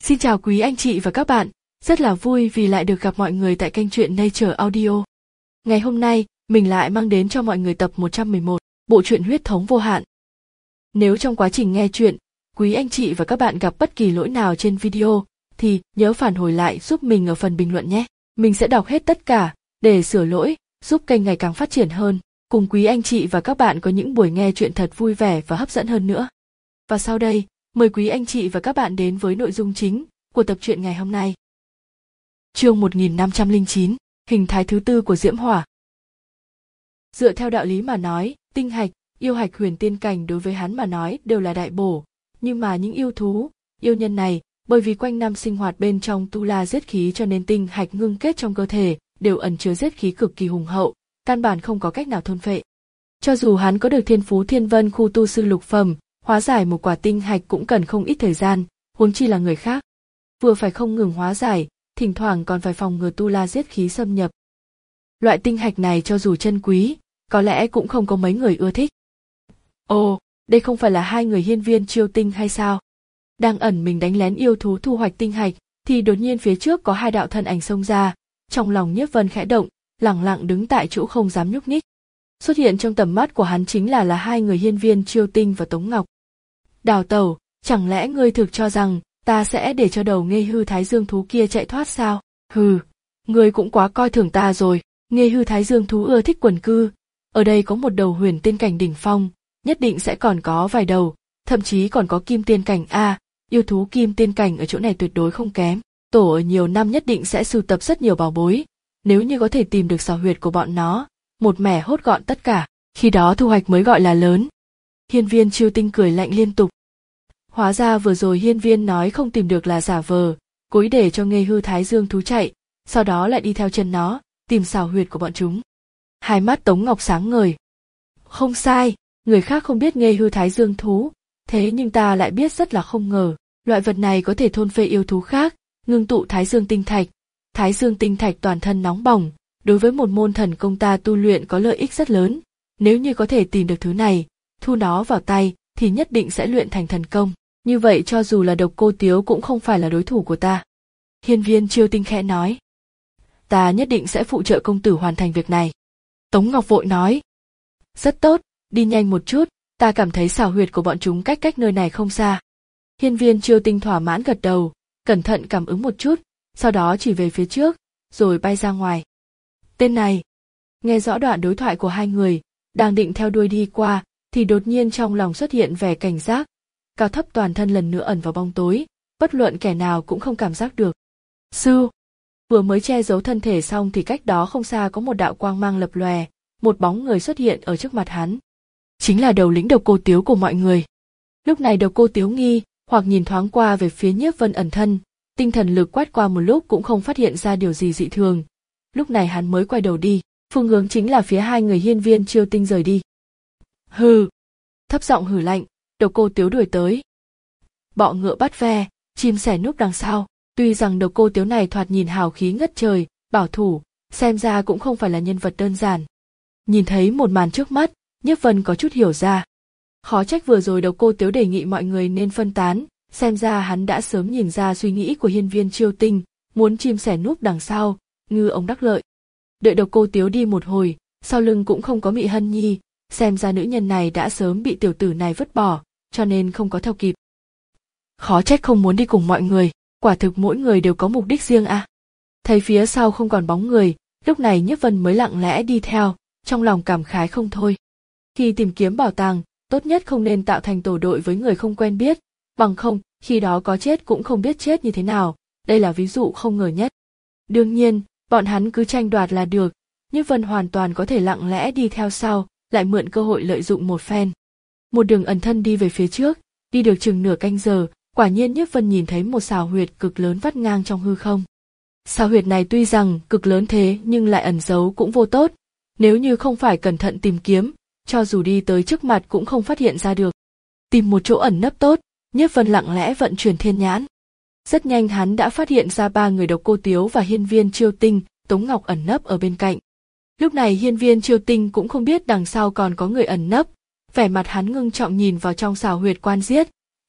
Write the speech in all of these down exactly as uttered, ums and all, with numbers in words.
Xin chào quý anh chị và các bạn, rất là vui vì lại được gặp mọi người tại kênh truyện Nature Audio. Ngày hôm nay, mình lại mang đến cho mọi người tập một trăm mười một, bộ truyện Huyết thống vô hạn. Nếu trong quá trình nghe truyện, quý anh chị và các bạn gặp bất kỳ lỗi nào trên video, thì nhớ phản hồi lại giúp mình ở phần bình luận nhé. Mình sẽ đọc hết tất cả, để sửa lỗi, giúp kênh ngày càng phát triển hơn, cùng quý anh chị và các bạn có những buổi nghe truyện thật vui vẻ và hấp dẫn hơn nữa. Và sau đây, mời quý anh chị và các bạn đến với nội dung chính của tập truyện ngày hôm nay. Chương một nghìn năm trăm lẻ chín, hình thái thứ tư của diễm hỏa. Dựa theo đạo lý mà nói, tinh hạch, yêu hạch huyền tiên cảnh đối với hắn mà nói đều là đại bổ, nhưng mà những yêu thú, yêu nhân này, bởi vì quanh năm sinh hoạt bên trong tu la giết khí cho nên tinh hạch ngưng kết trong cơ thể đều ẩn chứa giết khí cực kỳ hùng hậu, căn bản không có cách nào thôn phệ. Cho dù hắn có được thiên phú thiên vân khu tu sư lục phẩm, hóa giải một quả tinh hạch cũng cần không ít thời gian, huống chi là người khác. Vừa phải không ngừng hóa giải, thỉnh thoảng còn phải phòng ngừa tu la giết khí xâm nhập. Loại tinh hạch này cho dù chân quý, có lẽ cũng không có mấy người ưa thích. Ồ, đây không phải là hai người hiên viên chiêu tinh hay sao? Đang ẩn mình đánh lén yêu thú thu hoạch tinh hạch, thì đột nhiên phía trước có hai đạo thân ảnh xông ra, trong lòng Nhiếp Vân khẽ động, lẳng lặng đứng tại chỗ không dám nhúc nhích. Xuất hiện trong tầm mắt của hắn chính là là hai người hiên viên chiêu tinh và Tống Ngọc. Đào tẩu, chẳng lẽ ngươi thực cho rằng ta sẽ để cho đầu Nghê Hư Thái Dương thú kia chạy thoát sao? Hừ, ngươi cũng quá coi thường ta rồi. Nghê Hư Thái Dương thú ưa thích quần cư, ở đây có một đầu huyền tiên cảnh đỉnh phong, nhất định sẽ còn có vài đầu, thậm chí còn có kim tiên cảnh a, yêu thú kim tiên cảnh ở chỗ này tuyệt đối không kém. Tổ ở nhiều năm nhất định sẽ sưu tập rất nhiều bảo bối, nếu như có thể tìm được xào huyệt của bọn nó, một mẻ hốt gọn tất cả, khi đó thu hoạch mới gọi là lớn. Hiên viên chiêu tinh cười lạnh liên tục. Hóa ra vừa rồi hiên viên nói không tìm được là giả vờ, cố ý để cho Nghê Hư Thái Dương thú chạy, sau đó lại đi theo chân nó, tìm xào huyệt của bọn chúng. Hai mắt Tống Ngọc sáng ngời. Không sai, người khác không biết Nghê Hư Thái Dương thú, thế nhưng ta lại biết rất là không ngờ, loại vật này có thể thôn phệ yêu thú khác, ngưng tụ Thái Dương tinh thạch. Thái Dương tinh thạch toàn thân nóng bỏng, đối với một môn thần công ta tu luyện có lợi ích rất lớn, nếu như có thể tìm được thứ này, thu nó vào tay thì nhất định sẽ luyện thành thần công, như vậy cho dù là Độc Cô Tiếu cũng không phải là đối thủ của ta. Hiên viên chiêu tinh khẽ nói. Ta nhất định sẽ phụ trợ công tử hoàn thành việc này. Tống Ngọc vội nói. Rất tốt, đi nhanh một chút, ta cảm thấy xào huyệt của bọn chúng cách cách nơi này không xa. Hiên viên chiêu tinh thỏa mãn gật đầu, cẩn thận cảm ứng một chút, sau đó chỉ về phía trước, rồi bay ra ngoài. Tên này, nghe rõ đoạn đối thoại của hai người, đang định theo đuôi đi qua, thì đột nhiên trong lòng xuất hiện vẻ cảnh giác, cao thấp toàn thân lần nữa ẩn vào bóng tối, bất luận kẻ nào cũng không cảm giác được. Sư, vừa mới che giấu thân thể xong thì cách đó không xa có một đạo quang mang lập lòe, một bóng người xuất hiện ở trước mặt hắn. Chính là đầu lĩnh Độc Cô Tiếu của mọi người. Lúc này Độc Cô Tiếu nghi, hoặc nhìn thoáng qua về phía Nhiếp Vân ẩn thân, tinh thần lực quét qua một lúc cũng không phát hiện ra điều gì dị thường. Lúc này hắn mới quay đầu đi, phương hướng chính là phía hai người hiên viên chiêu tinh rời đi. Hừ, thấp giọng hử lạnh, Độc Cô Tiếu đuổi tới. Bọ ngựa bắt ve, chim sẻ núp đằng sau. Tuy rằng Độc Cô Tiếu này thoạt nhìn hào khí ngất trời, bảo thủ, xem ra cũng không phải là nhân vật đơn giản. Nhìn thấy một màn trước mắt, Nhiếp Vân có chút hiểu ra. Khó trách vừa rồi Độc Cô Tiếu đề nghị mọi người nên phân tán, xem ra hắn đã sớm nhìn ra suy nghĩ của hiên viên chiêu tinh, muốn chim sẻ núp đằng sau, ngư ông đắc lợi. Đợi Độc Cô Tiếu đi một hồi, sau lưng cũng không có Mị Hân Nhi, xem ra nữ nhân này đã sớm bị tiểu tử này vứt bỏ, cho nên không có theo kịp. Khó trách không muốn đi cùng mọi người, quả thực mỗi người đều có mục đích riêng à. Thấy phía sau không còn bóng người, lúc này Nhiếp Vân mới lặng lẽ đi theo, trong lòng cảm khái không thôi. Khi tìm kiếm bảo tàng, tốt nhất không nên tạo thành tổ đội với người không quen biết, bằng không, khi đó có chết cũng không biết chết như thế nào, đây là ví dụ không ngờ nhất. Đương nhiên, bọn hắn cứ tranh đoạt là được, Nhiếp Vân hoàn toàn có thể lặng lẽ đi theo sau, lại mượn cơ hội lợi dụng một phen. Một đường ẩn thân đi về phía trước, đi được chừng nửa canh giờ, quả nhiên Nhiếp Vân nhìn thấy một xào huyệt cực lớn vắt ngang trong hư không. Xào huyệt này tuy rằng cực lớn thế nhưng lại ẩn giấu cũng vô tốt, nếu như không phải cẩn thận tìm kiếm, cho dù đi tới trước mặt cũng không phát hiện ra được. Tìm một chỗ ẩn nấp tốt, Nhiếp Vân lặng lẽ vận chuyển thiên nhãn. Rất nhanh hắn đã phát hiện ra ba người Độc Cô Tiếu và hiên viên chiêu tinh, Tống Ngọc ẩn nấp ở bên cạnh. Lúc này hiên viên chiêu tinh cũng không biết đằng sau còn có người ẩn nấp, vẻ mặt hắn ngưng trọng nhìn vào trong xào huyệt quan giết,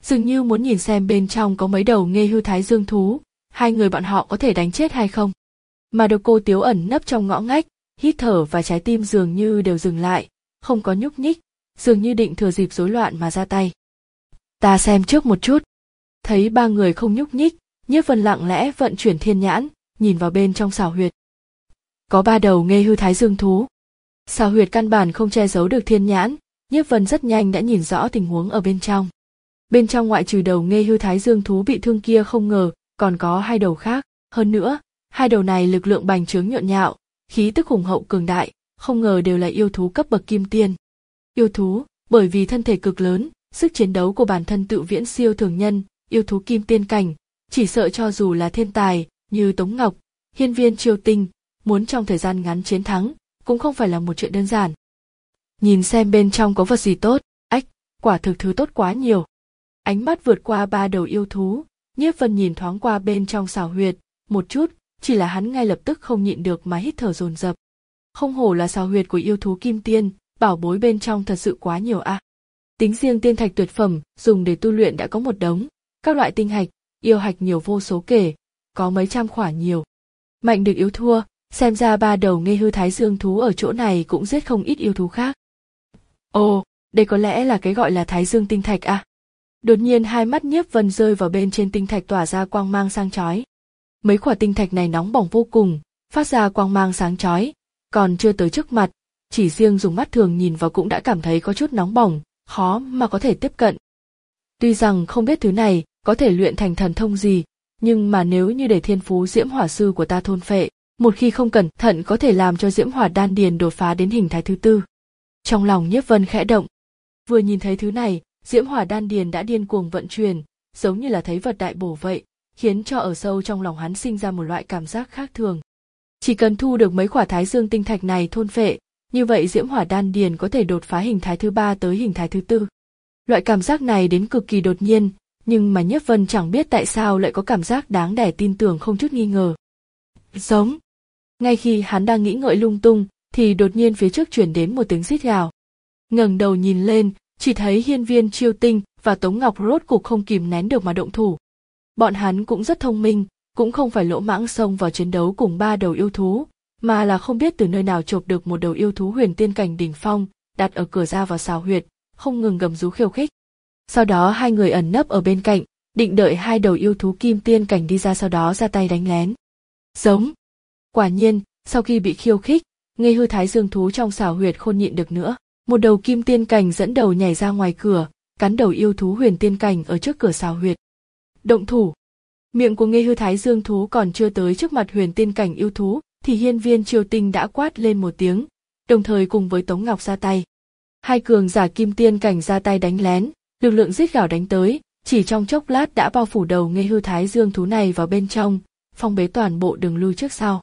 dường như muốn nhìn xem bên trong có mấy đầu nghê hư thái dương thú, hai người bọn họ có thể đánh chết hay không. Mà độc cô Tiếu ẩn nấp trong ngõ ngách, hít thở và trái tim dường như đều dừng lại, không có nhúc nhích, dường như định thừa dịp rối loạn mà ra tay. Ta xem trước một chút. Thấy ba người không nhúc nhích, Nhiếp Vân lặng lẽ vận chuyển thiên nhãn, nhìn vào bên trong xào huyệt. Có ba đầu nghê hư thái dương thú. Xào huyệt căn bản không che giấu được thiên nhãn, Nhiếp Vân rất nhanh đã nhìn rõ tình huống ở bên trong. Bên trong ngoại trừ đầu nghê hư thái dương thú bị thương kia không ngờ, còn có hai đầu khác, hơn nữa, hai đầu này lực lượng bành trướng nhộn nhạo, khí tức hùng hậu cường đại, không ngờ đều là yêu thú cấp bậc kim tiên. Yêu thú, bởi vì thân thể cực lớn, sức chiến đấu của bản thân tự viễn siêu thường nhân, yêu thú kim tiên cảnh, chỉ sợ cho dù là thiên tài, như Tống Ngọc, Hiên Viên Chiêu Tinh, muốn trong thời gian ngắn chiến thắng, cũng không phải là một chuyện đơn giản. Nhìn xem bên trong có vật gì tốt, ách, quả thực thứ tốt quá nhiều. Ánh mắt vượt qua ba đầu yêu thú, Nhiếp Vân nhìn thoáng qua bên trong xào huyệt, một chút, chỉ là hắn ngay lập tức không nhịn được mà hít thở dồn dập. Không hổ là xào huyệt của yêu thú kim tiên, bảo bối bên trong thật sự quá nhiều a. À. Tính riêng tiên thạch tuyệt phẩm, dùng để tu luyện đã có một đống, các loại tinh hạch, yêu hạch nhiều vô số kể, có mấy trăm khỏa nhiều. Mạnh được yếu thua, xem ra ba đầu nghê hư thái dương thú ở chỗ này cũng giết không ít yêu thú khác. Ồ, đây có lẽ là cái gọi là thái dương tinh thạch à? Đột nhiên hai mắt Nhiếp Vân rơi vào bên trên tinh thạch tỏa ra quang mang sáng chói. Mấy quả tinh thạch này nóng bỏng vô cùng, phát ra quang mang sáng chói, còn chưa tới trước mặt, chỉ riêng dùng mắt thường nhìn vào cũng đã cảm thấy có chút nóng bỏng, khó mà có thể tiếp cận. Tuy rằng không biết thứ này có thể luyện thành thần thông gì, nhưng mà nếu như để thiên phú diễm hỏa sư của ta thôn phệ, một khi không cẩn thận có thể làm cho diễm hỏa đan điền đột phá đến hình thái thứ tư. Trong lòng Nhiếp Vân khẽ động, vừa nhìn thấy thứ này, diễm hỏa đan điền đã điên cuồng vận chuyển, giống như là thấy vật đại bổ vậy, khiến cho ở sâu trong lòng hắn sinh ra một loại cảm giác khác thường. Chỉ cần thu được mấy quả thái dương tinh thạch này thôn phệ, như vậy diễm hỏa đan điền có thể đột phá hình thái thứ ba tới hình thái thứ tư. Loại cảm giác này đến cực kỳ đột nhiên, nhưng mà Nhiếp Vân chẳng biết tại sao lại có cảm giác đáng để tin tưởng không chút nghi ngờ. Giống. Ngay khi hắn đang nghĩ ngợi lung tung, thì đột nhiên phía trước truyền đến một tiếng rít gào. Ngẩng đầu nhìn lên, chỉ thấy Hiên Viên Chiêu Tinh và Tống Ngọc rốt cục không kìm nén được mà động thủ. Bọn hắn cũng rất thông minh, cũng không phải lỗ mãng xông vào chiến đấu cùng ba đầu yêu thú, mà là không biết từ nơi nào chộp được một đầu yêu thú huyền tiên cảnh đỉnh phong, đặt ở cửa ra vào xào huyệt, không ngừng gầm rú khiêu khích. Sau đó hai người ẩn nấp ở bên cạnh, định đợi hai đầu yêu thú kim tiên cảnh đi ra sau đó ra tay đánh lén. Giống. Quả nhiên, sau khi bị khiêu khích, nghê hư thái dương thú trong xào huyệt không nhịn được nữa. Một đầu kim tiên cảnh dẫn đầu nhảy ra ngoài cửa, cắn đầu yêu thú huyền tiên cảnh ở trước cửa xào huyệt. Động thủ. Miệng của nghê hư thái dương thú còn chưa tới trước mặt huyền tiên cảnh yêu thú, thì Hiên Viên Chiêu Tinh đã quát lên một tiếng, đồng thời cùng với Tống Ngọc ra tay. Hai cường giả kim tiên cảnh ra tay đánh lén, lực lượng rít gào đánh tới, chỉ trong chốc lát đã bao phủ đầu nghê hư thái dương thú này vào bên trong, phong bế toàn bộ đường lui trước sau.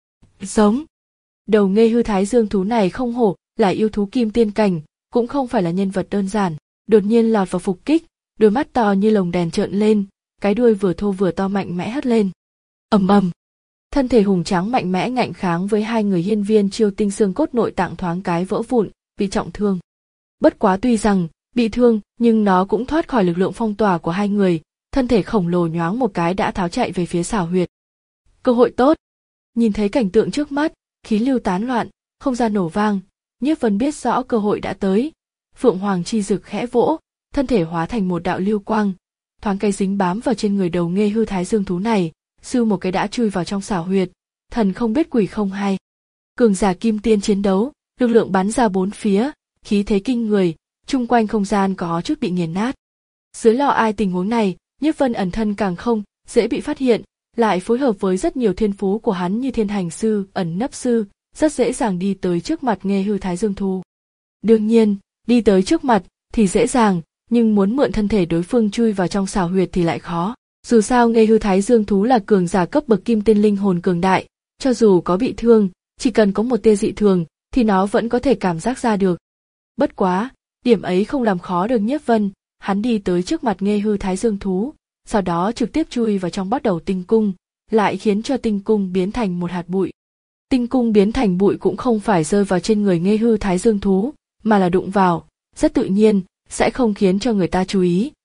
Giống. Đầu nghê hư thái dương thú này không hổ là yêu thú kim tiên cảnh, cũng không phải là nhân vật đơn giản, đột nhiên lọt vào phục kích, đôi mắt to như lồng đèn trợn lên, cái đuôi vừa thô vừa to mạnh mẽ hất lên. Ầm ầm. Thân thể hùng tráng mạnh mẽ ngạnh kháng với hai người Hiên Viên Chiêu Tinh, xương cốt nội tạng thoáng cái vỡ vụn, bị trọng thương. Bất quá tuy rằng bị thương, nhưng nó cũng thoát khỏi lực lượng phong tỏa của hai người, thân thể khổng lồ nhoáng một cái đã tháo chạy về phía xào huyệt. Cơ hội tốt. Nhìn thấy cảnh tượng trước mắt, khí lưu tán loạn, không gian nổ vang, Nhiếp Vân biết rõ cơ hội đã tới. Phượng Hoàng chi dực khẽ vỗ, thân thể hóa thành một đạo lưu quang, thoáng cái dính bám vào trên người đầu nghê hư thái dương thú này, sư một cái đã chui vào trong xào huyệt, thần không biết quỷ không hay. Cường giả kim tiên chiến đấu, lực lượng bắn ra bốn phía, khí thế kinh người, chung quanh không gian có chút bị nghiền nát. Dưới lò ai tình huống này, Nhiếp Vân ẩn thân càng không dễ bị phát hiện, lại phối hợp với rất nhiều thiên phú của hắn như thiên hành sư, ẩn nấp sư, rất dễ dàng đi tới trước mặt nghê hư thái dương thú. Đương nhiên, đi tới trước mặt thì dễ dàng, nhưng muốn mượn thân thể đối phương chui vào trong xào huyệt thì lại khó. Dù sao nghê hư thái dương thú là cường giả cấp bậc kim tiên linh hồn cường đại, cho dù có bị thương, chỉ cần có một tia dị thường thì nó vẫn có thể cảm giác ra được. Bất quá, điểm ấy không làm khó được Nhiếp Vân, hắn đi tới trước mặt nghê hư thái dương thú, sau đó trực tiếp chui vào trong bắt đầu tinh cung, lại khiến cho tinh cung biến thành một hạt bụi. Tinh cung biến thành bụi cũng không phải rơi vào trên người nghê hư thái dương thú, mà là đụng vào, rất tự nhiên, sẽ không khiến cho người ta chú ý,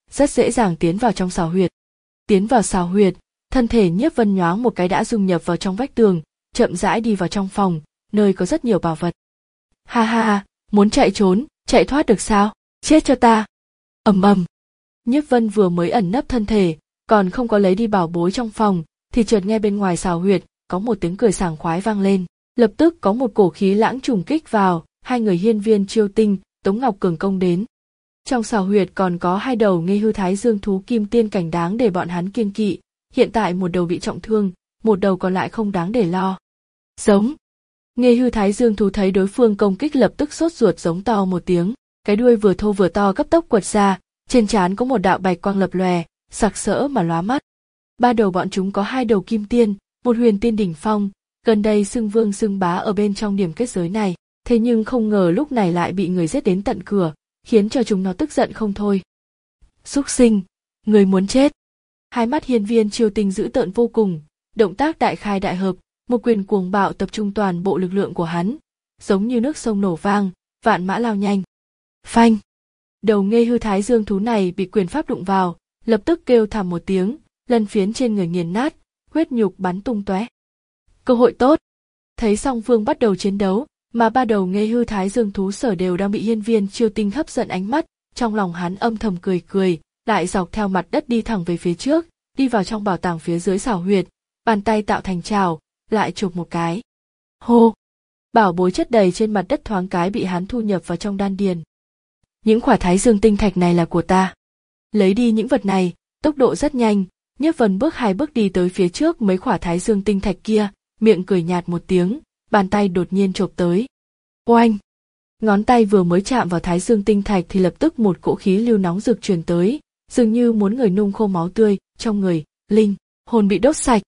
rất dễ dàng tiến vào trong xào huyệt. Tiến vào xào huyệt, thân thể Nhiếp Vân nhoáng một cái đã dung nhập vào trong vách tường, chậm rãi đi vào trong phòng, nơi có rất nhiều bảo vật. Ha ha ha, muốn chạy trốn, chạy thoát được sao? Chết cho ta! Ầm ầm. Nhiếp Vân vừa mới ẩn nấp thân thể, còn không có lấy đi bảo bối trong phòng, thì chợt nghe bên ngoài xào huyệt có một tiếng cười sảng khoái vang lên, lập tức có một cổ khí lãng trùng kích vào, hai người Hiên Viên Chiêu Tinh, Tống Ngọc Cường công đến. Trong xào huyệt còn có hai đầu Nghê Hư Thái Dương thú kim tiên cảnh đáng để bọn hắn kiêng kỵ, hiện tại một đầu bị trọng thương, một đầu còn lại không đáng để lo. Giống. Nghê Hư Thái Dương thú thấy đối phương công kích lập tức sốt ruột giống to một tiếng, cái đuôi vừa thô vừa to cấp tốc quật ra, trên trán có một đạo bạch quang lập lòe, sặc sỡ mà lóa mắt. Ba đầu bọn chúng có hai đầu kim tiên, một huyền tiên đỉnh phong, gần đây xưng vương xưng bá ở bên trong điểm kết giới này, thế nhưng không ngờ lúc này lại bị người giết đến tận cửa, khiến cho chúng nó tức giận không thôi. Súc sinh, người muốn chết. Hai mắt Hiên Viên Chiêu Tinh dữ tợn vô cùng, động tác đại khai đại hợp, một quyền cuồng bạo tập trung toàn bộ lực lượng của hắn, giống như nước sông nổ vang, vạn mã lao nhanh. Phanh. Đầu Nghê Hư Thái Dương thú này bị quyền pháp đụng vào, lập tức kêu thảm một tiếng, lân phiến trên người nghiền nát, huyết nhục bắn tung tóe. Cơ hội tốt. Thấy song phương bắt đầu chiến đấu, mà ba đầu Nghê Hư Thái Dương thú sở đều đang bị Hiên Viên Chiêu Tinh hấp dẫn ánh mắt, trong lòng hắn âm thầm cười cười, lại dọc theo mặt đất đi thẳng về phía trước, đi vào trong bảo tàng phía dưới xào huyệt, bàn tay tạo thành trào, lại chụp một cái. Hô! Bảo bối chất đầy trên mặt đất thoáng cái bị hắn thu nhập vào trong đan điền. Những khỏa Thái Dương tinh thạch này là của ta. Lấy đi những vật này, tốc độ rất nhanh, Nhiếp Vân bước hai bước đi tới phía trước mấy khỏa Thái Dương tinh thạch kia, miệng cười nhạt một tiếng, bàn tay đột nhiên chộp tới. Oanh! Ngón tay vừa mới chạm vào Thái Dương tinh thạch thì lập tức một cỗ khí lưu nóng rực truyền tới, dường như muốn người nung khô máu tươi, trong người, linh, hồn bị đốt sạch.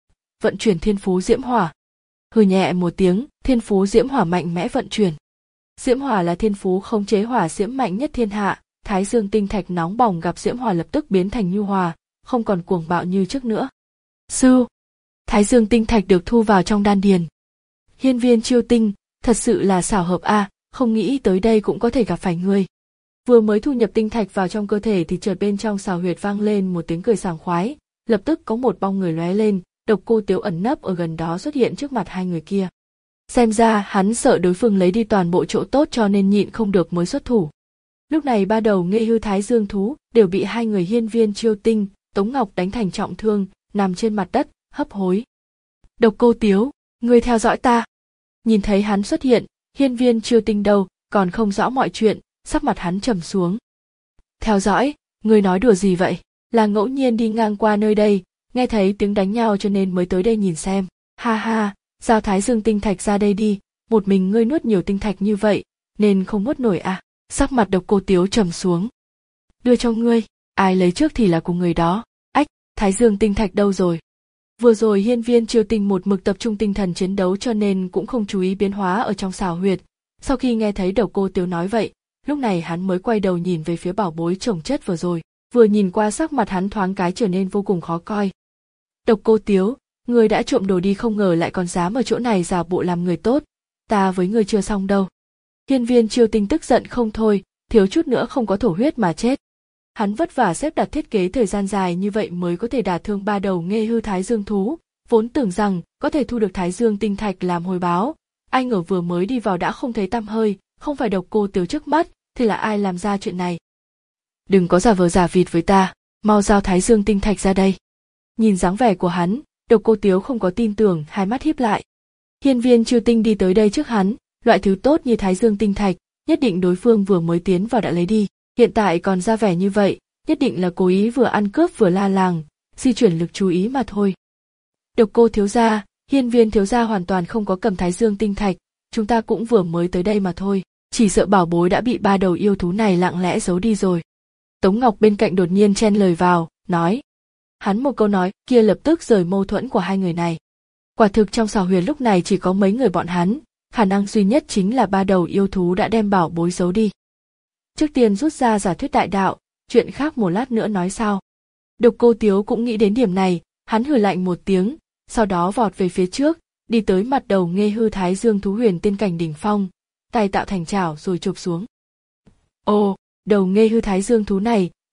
Vận chuyển thiên phú diễm hỏa. Hừ nhẹ một tiếng, thiên phú diễm hỏa mạnh mẽ vận chuyển. Diễm hỏa là thiên phú khống chế hỏa diễm mạnh nhất thiên hạ, Thái Dương tinh thạch nóng bỏng gặp diễm hỏa lập tức biến thành nhu hòa, không còn cuồng bạo như trước nữa. Sư, Thái Dương tinh thạch được thu vào trong đan điền. Hiên Viên Chiêu Tinh, thật sự là xảo hợp a, à, không nghĩ tới đây cũng có thể gặp phải ngươi. Vừa mới thu nhập tinh thạch vào trong cơ thể thì chợt bên trong xào huyệt vang lên một tiếng cười sảng khoái, lập tức có một bóng người lóe lên, Độc Cô Tiếu ẩn nấp ở gần đó xuất hiện trước mặt hai người kia. Xem ra hắn sợ đối phương lấy đi toàn bộ chỗ tốt cho nên nhịn không được mới xuất thủ. Lúc này ba đầu Nghê Hư Thái Dương thú đều bị hai người Hiên Viên Chiêu Tinh, Tống Ngọc đánh thành trọng thương, nằm trên mặt đất, hấp hối. Độc Cô Tiếu, ngươi theo dõi ta. Nhìn thấy hắn xuất hiện, Hiên Viên Chiêu Tinh đâu, còn không rõ mọi chuyện, sắc mặt hắn trầm xuống. Theo dõi, ngươi nói đùa gì vậy? Là ngẫu nhiên đi ngang qua nơi đây, nghe thấy tiếng đánh nhau cho nên mới tới đây nhìn xem. Ha ha, giao Thái Dương tinh thạch ra đây đi, một mình ngươi nuốt nhiều tinh thạch như vậy, nên không nuốt nổi à? Sắc mặt Độc Cô Tiếu trầm xuống. Đưa cho ngươi, ai lấy trước thì là của người đó. Ách, Thái Dương tinh thạch đâu rồi? Vừa rồi Hiên Viên Chiêu Tinh một mực tập trung tinh thần chiến đấu cho nên cũng không chú ý biến hóa ở trong xào huyệt. Sau khi nghe thấy Độc Cô Tiếu nói vậy, lúc này hắn mới quay đầu nhìn về phía bảo bối chồng chất vừa rồi, vừa nhìn qua sắc mặt hắn thoáng cái trở nên vô cùng khó coi. Độc Cô Tiếu, ngươi đã trộm đồ đi không ngờ lại còn dám ở chỗ này giả bộ làm người tốt, ta với ngươi chưa xong đâu. Hiên Viên Chiêu Tinh tức giận không thôi, thiếu chút nữa không có thổ huyết mà chết. Hắn vất vả xếp đặt thiết kế thời gian dài như vậy mới có thể đả thương ba đầu Nghê Hư Thái Dương thú, vốn tưởng rằng có thể thu được Thái Dương tinh thạch làm hồi báo, ai ngờ vừa mới đi vào đã không thấy tăm hơi, không phải Độc Cô Tiếu trước mắt, thì là ai làm ra chuyện này? Đừng có giả vờ giả vịt với ta, mau giao Thái Dương tinh thạch ra đây. Nhìn dáng vẻ của hắn, Độc Cô Tiếu không có tin tưởng, hai mắt híp lại. Hiên Viên Chiêu Tinh đi tới đây trước hắn, loại thứ tốt như Thái Dương tinh thạch, nhất định đối phương vừa mới tiến vào đã lấy đi, hiện tại còn ra vẻ như vậy, nhất định là cố ý vừa ăn cướp vừa la làng, di chuyển lực chú ý mà thôi. Độc Cô thiếu gia, Hiên Viên thiếu gia hoàn toàn không có cầm Thái Dương tinh thạch, chúng ta cũng vừa mới tới đây mà thôi, chỉ sợ bảo bối đã bị ba đầu yêu thú này lặng lẽ giấu đi rồi. Tống Ngọc bên cạnh đột nhiên chen lời vào, nói. Hắn một câu nói kia lập tức rời mâu thuẫn của hai người này. Quả thực trong xào huyệt lúc này chỉ có mấy người bọn hắn, khả năng duy nhất chính là ba đầu yêu thú đã đem bảo bối giấu đi. Trước tiên rút ra giả thuyết đại đạo, chuyện khác một lát nữa nói sao. Độc Cô Tiếu cũng nghĩ đến điểm này, hắn hừ lạnh một tiếng, sau đó vọt về phía trước, đi tới mặt đầu Nghê Hư Thái Dương thú huyền tiên cảnh đỉnh phong, tay tạo thành chảo rồi chụp xuống. Ồ, đầu Nghê Hư Thái Dương thú này,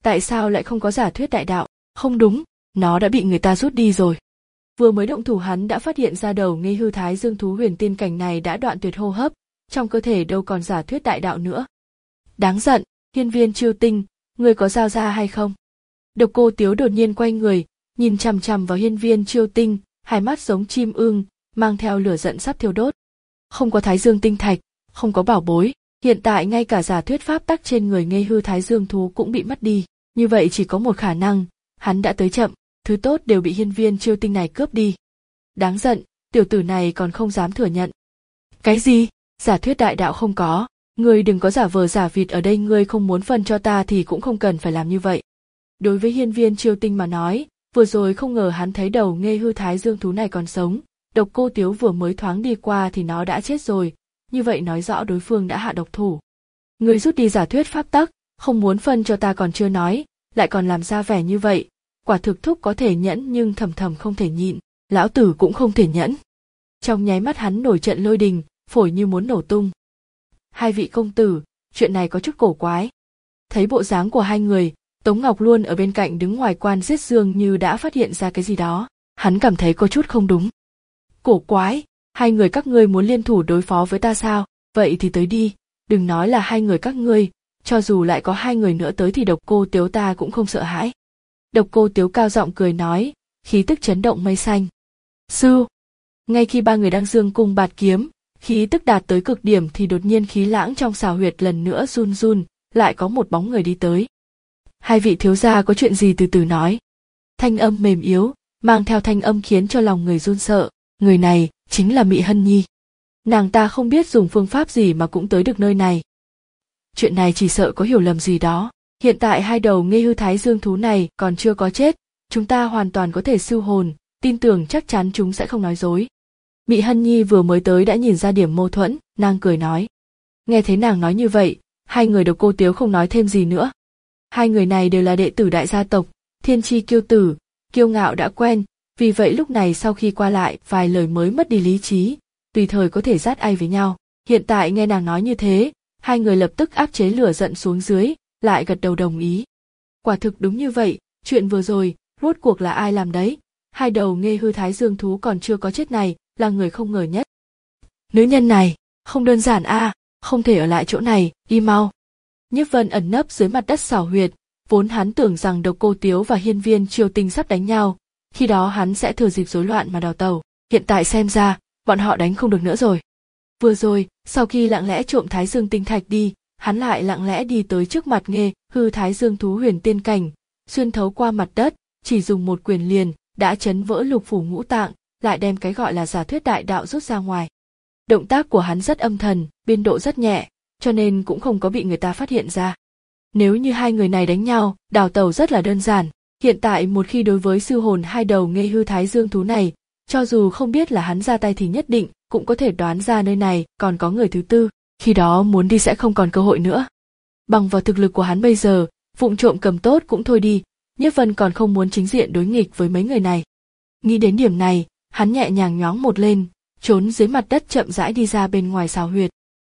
tại sao lại không có giả thuyết đại đạo? Không đúng, nó đã bị người ta rút đi rồi. Vừa mới động thủ hắn đã phát hiện ra đầu ngây hư thái dương thú huyền tiên cảnh này đã đoạn tuyệt hô hấp, trong cơ thể đâu còn giả thuyết đại đạo nữa. Đáng giận, hiên viên chiêu tinh, ngươi có giao ra hay không? Độc Cô Tiếu đột nhiên quay người, nhìn chằm chằm vào hiên viên chiêu tinh, hai mắt giống chim ưng, mang theo lửa giận sắp thiêu đốt. Không có thái dương tinh thạch, không có bảo bối, hiện tại ngay cả giả thuyết pháp tắc trên người ngây hư thái dương thú cũng bị mất đi. Như vậy chỉ có một khả năng, hắn đã tới chậm, thứ tốt đều bị hiên viên chiêu tinh này cướp đi. Đáng giận, tiểu tử này còn không dám thừa nhận. Cái gì? Giả thuyết đại đạo không có, ngươi đừng có giả vờ giả vịt ở đây, ngươi không muốn phân cho ta thì cũng không cần phải làm như vậy. Đối với hiên viên chiêu tinh mà nói, vừa rồi không ngờ hắn thấy đầu ngây hư thái dương thú này còn sống, Độc Cô Tiếu vừa mới thoáng đi qua thì nó đã chết rồi, như vậy nói rõ đối phương đã hạ độc thủ. Ngươi rút đi giả thuyết pháp tắc, không muốn phân cho ta còn chưa nói, lại còn làm ra vẻ như vậy, quả thực thúc có thể nhẫn nhưng thầm thầm không thể nhịn, lão tử cũng không thể nhẫn. Trong nháy mắt hắn nổi trận lôi đình, phổi như muốn nổ tung. Hai vị công tử, chuyện này có chút cổ quái. Thấy bộ dáng của hai người, Tống Ngọc luôn ở bên cạnh đứng ngoài quan giết dường như đã phát hiện ra cái gì đó, hắn cảm thấy có chút không đúng. Cổ quái, hai người các ngươi muốn liên thủ đối phó với ta sao? Vậy thì tới đi, đừng nói là hai người các ngươi, cho dù lại có hai người nữa tới thì Độc Cô Tiếu ta cũng không sợ hãi. Độc Cô Tiếu cao giọng cười nói, khí tức chấn động mây xanh. Sư! Ngay khi ba người đang dương cung bạt kiếm, khí tức đạt tới cực điểm thì đột nhiên khí lãng trong xào huyệt lần nữa run run, lại có một bóng người đi tới. Hai vị thiếu gia có chuyện gì từ từ nói. Thanh âm mềm yếu, mang theo thanh âm khiến cho lòng người run sợ, người này chính là Mị Hân Nhi. Nàng ta không biết dùng phương pháp gì mà cũng tới được nơi này. Chuyện này chỉ sợ có hiểu lầm gì đó, hiện tại hai đầu ngây hư thái dương thú này còn chưa có chết, chúng ta hoàn toàn có thể siêu hồn, tin tưởng chắc chắn chúng sẽ không nói dối. Mị Hân Nhi vừa mới tới đã nhìn ra điểm mâu thuẫn, nàng cười nói. Nghe thấy nàng nói như vậy, hai người Độc Cô Tiếu không nói thêm gì nữa. Hai người này đều là đệ tử đại gia tộc, thiên chi kiêu tử, kiêu ngạo đã quen, vì vậy lúc này sau khi qua lại vài lời mới mất đi lý trí, tùy thời có thể dát ai với nhau. Hiện tại nghe nàng nói như thế, hai người lập tức áp chế lửa giận xuống dưới, lại gật đầu đồng ý. Quả thực đúng như vậy, chuyện vừa rồi, rốt cuộc là ai làm đấy? Hai đầu ngây hư thái dương thú còn chưa có chết này, là người không ngờ nhất. Nữ nhân này, không đơn giản a, à, không thể ở lại chỗ này, đi mau. Nhiếp Vân ẩn nấp dưới mặt đất xảo huyệt, vốn hắn tưởng rằng Độc Cô Tiếu và hiên viên Chiêu Tinh sắp đánh nhau, khi đó hắn sẽ thừa dịp rối loạn mà đào tẩu, hiện tại xem ra, bọn họ đánh không được nữa rồi. Vừa rồi, sau khi lặng lẽ trộm thái dương tinh thạch đi, hắn lại lặng lẽ đi tới trước mặt ngê hư thái dương thú huyền tiên cảnh, xuyên thấu qua mặt đất, chỉ dùng một quyền liền, đã chấn vỡ lục phủ ngũ tạng, lại đem cái gọi là giả thuyết đại đạo rút ra ngoài. Động tác của hắn rất âm thần, biên độ rất nhẹ, cho nên cũng không có bị người ta phát hiện ra. Nếu như hai người này đánh nhau, đào tẩu rất là đơn giản. Hiện tại một khi đối với sư hồn hai đầu ngây hư thái dương thú này, cho dù không biết là hắn ra tay thì nhất định cũng có thể đoán ra nơi này còn có người thứ tư, khi đó muốn đi sẽ không còn cơ hội nữa. Bằng vào thực lực của hắn bây giờ, vụng trộm cầm tốt cũng thôi đi, Nhiếp Vân còn không muốn chính diện đối nghịch với mấy người này. Nghĩ đến điểm này, hắn nhẹ nhàng nhoáng một lên, trốn dưới mặt đất chậm rãi đi ra bên ngoài xào huyệt.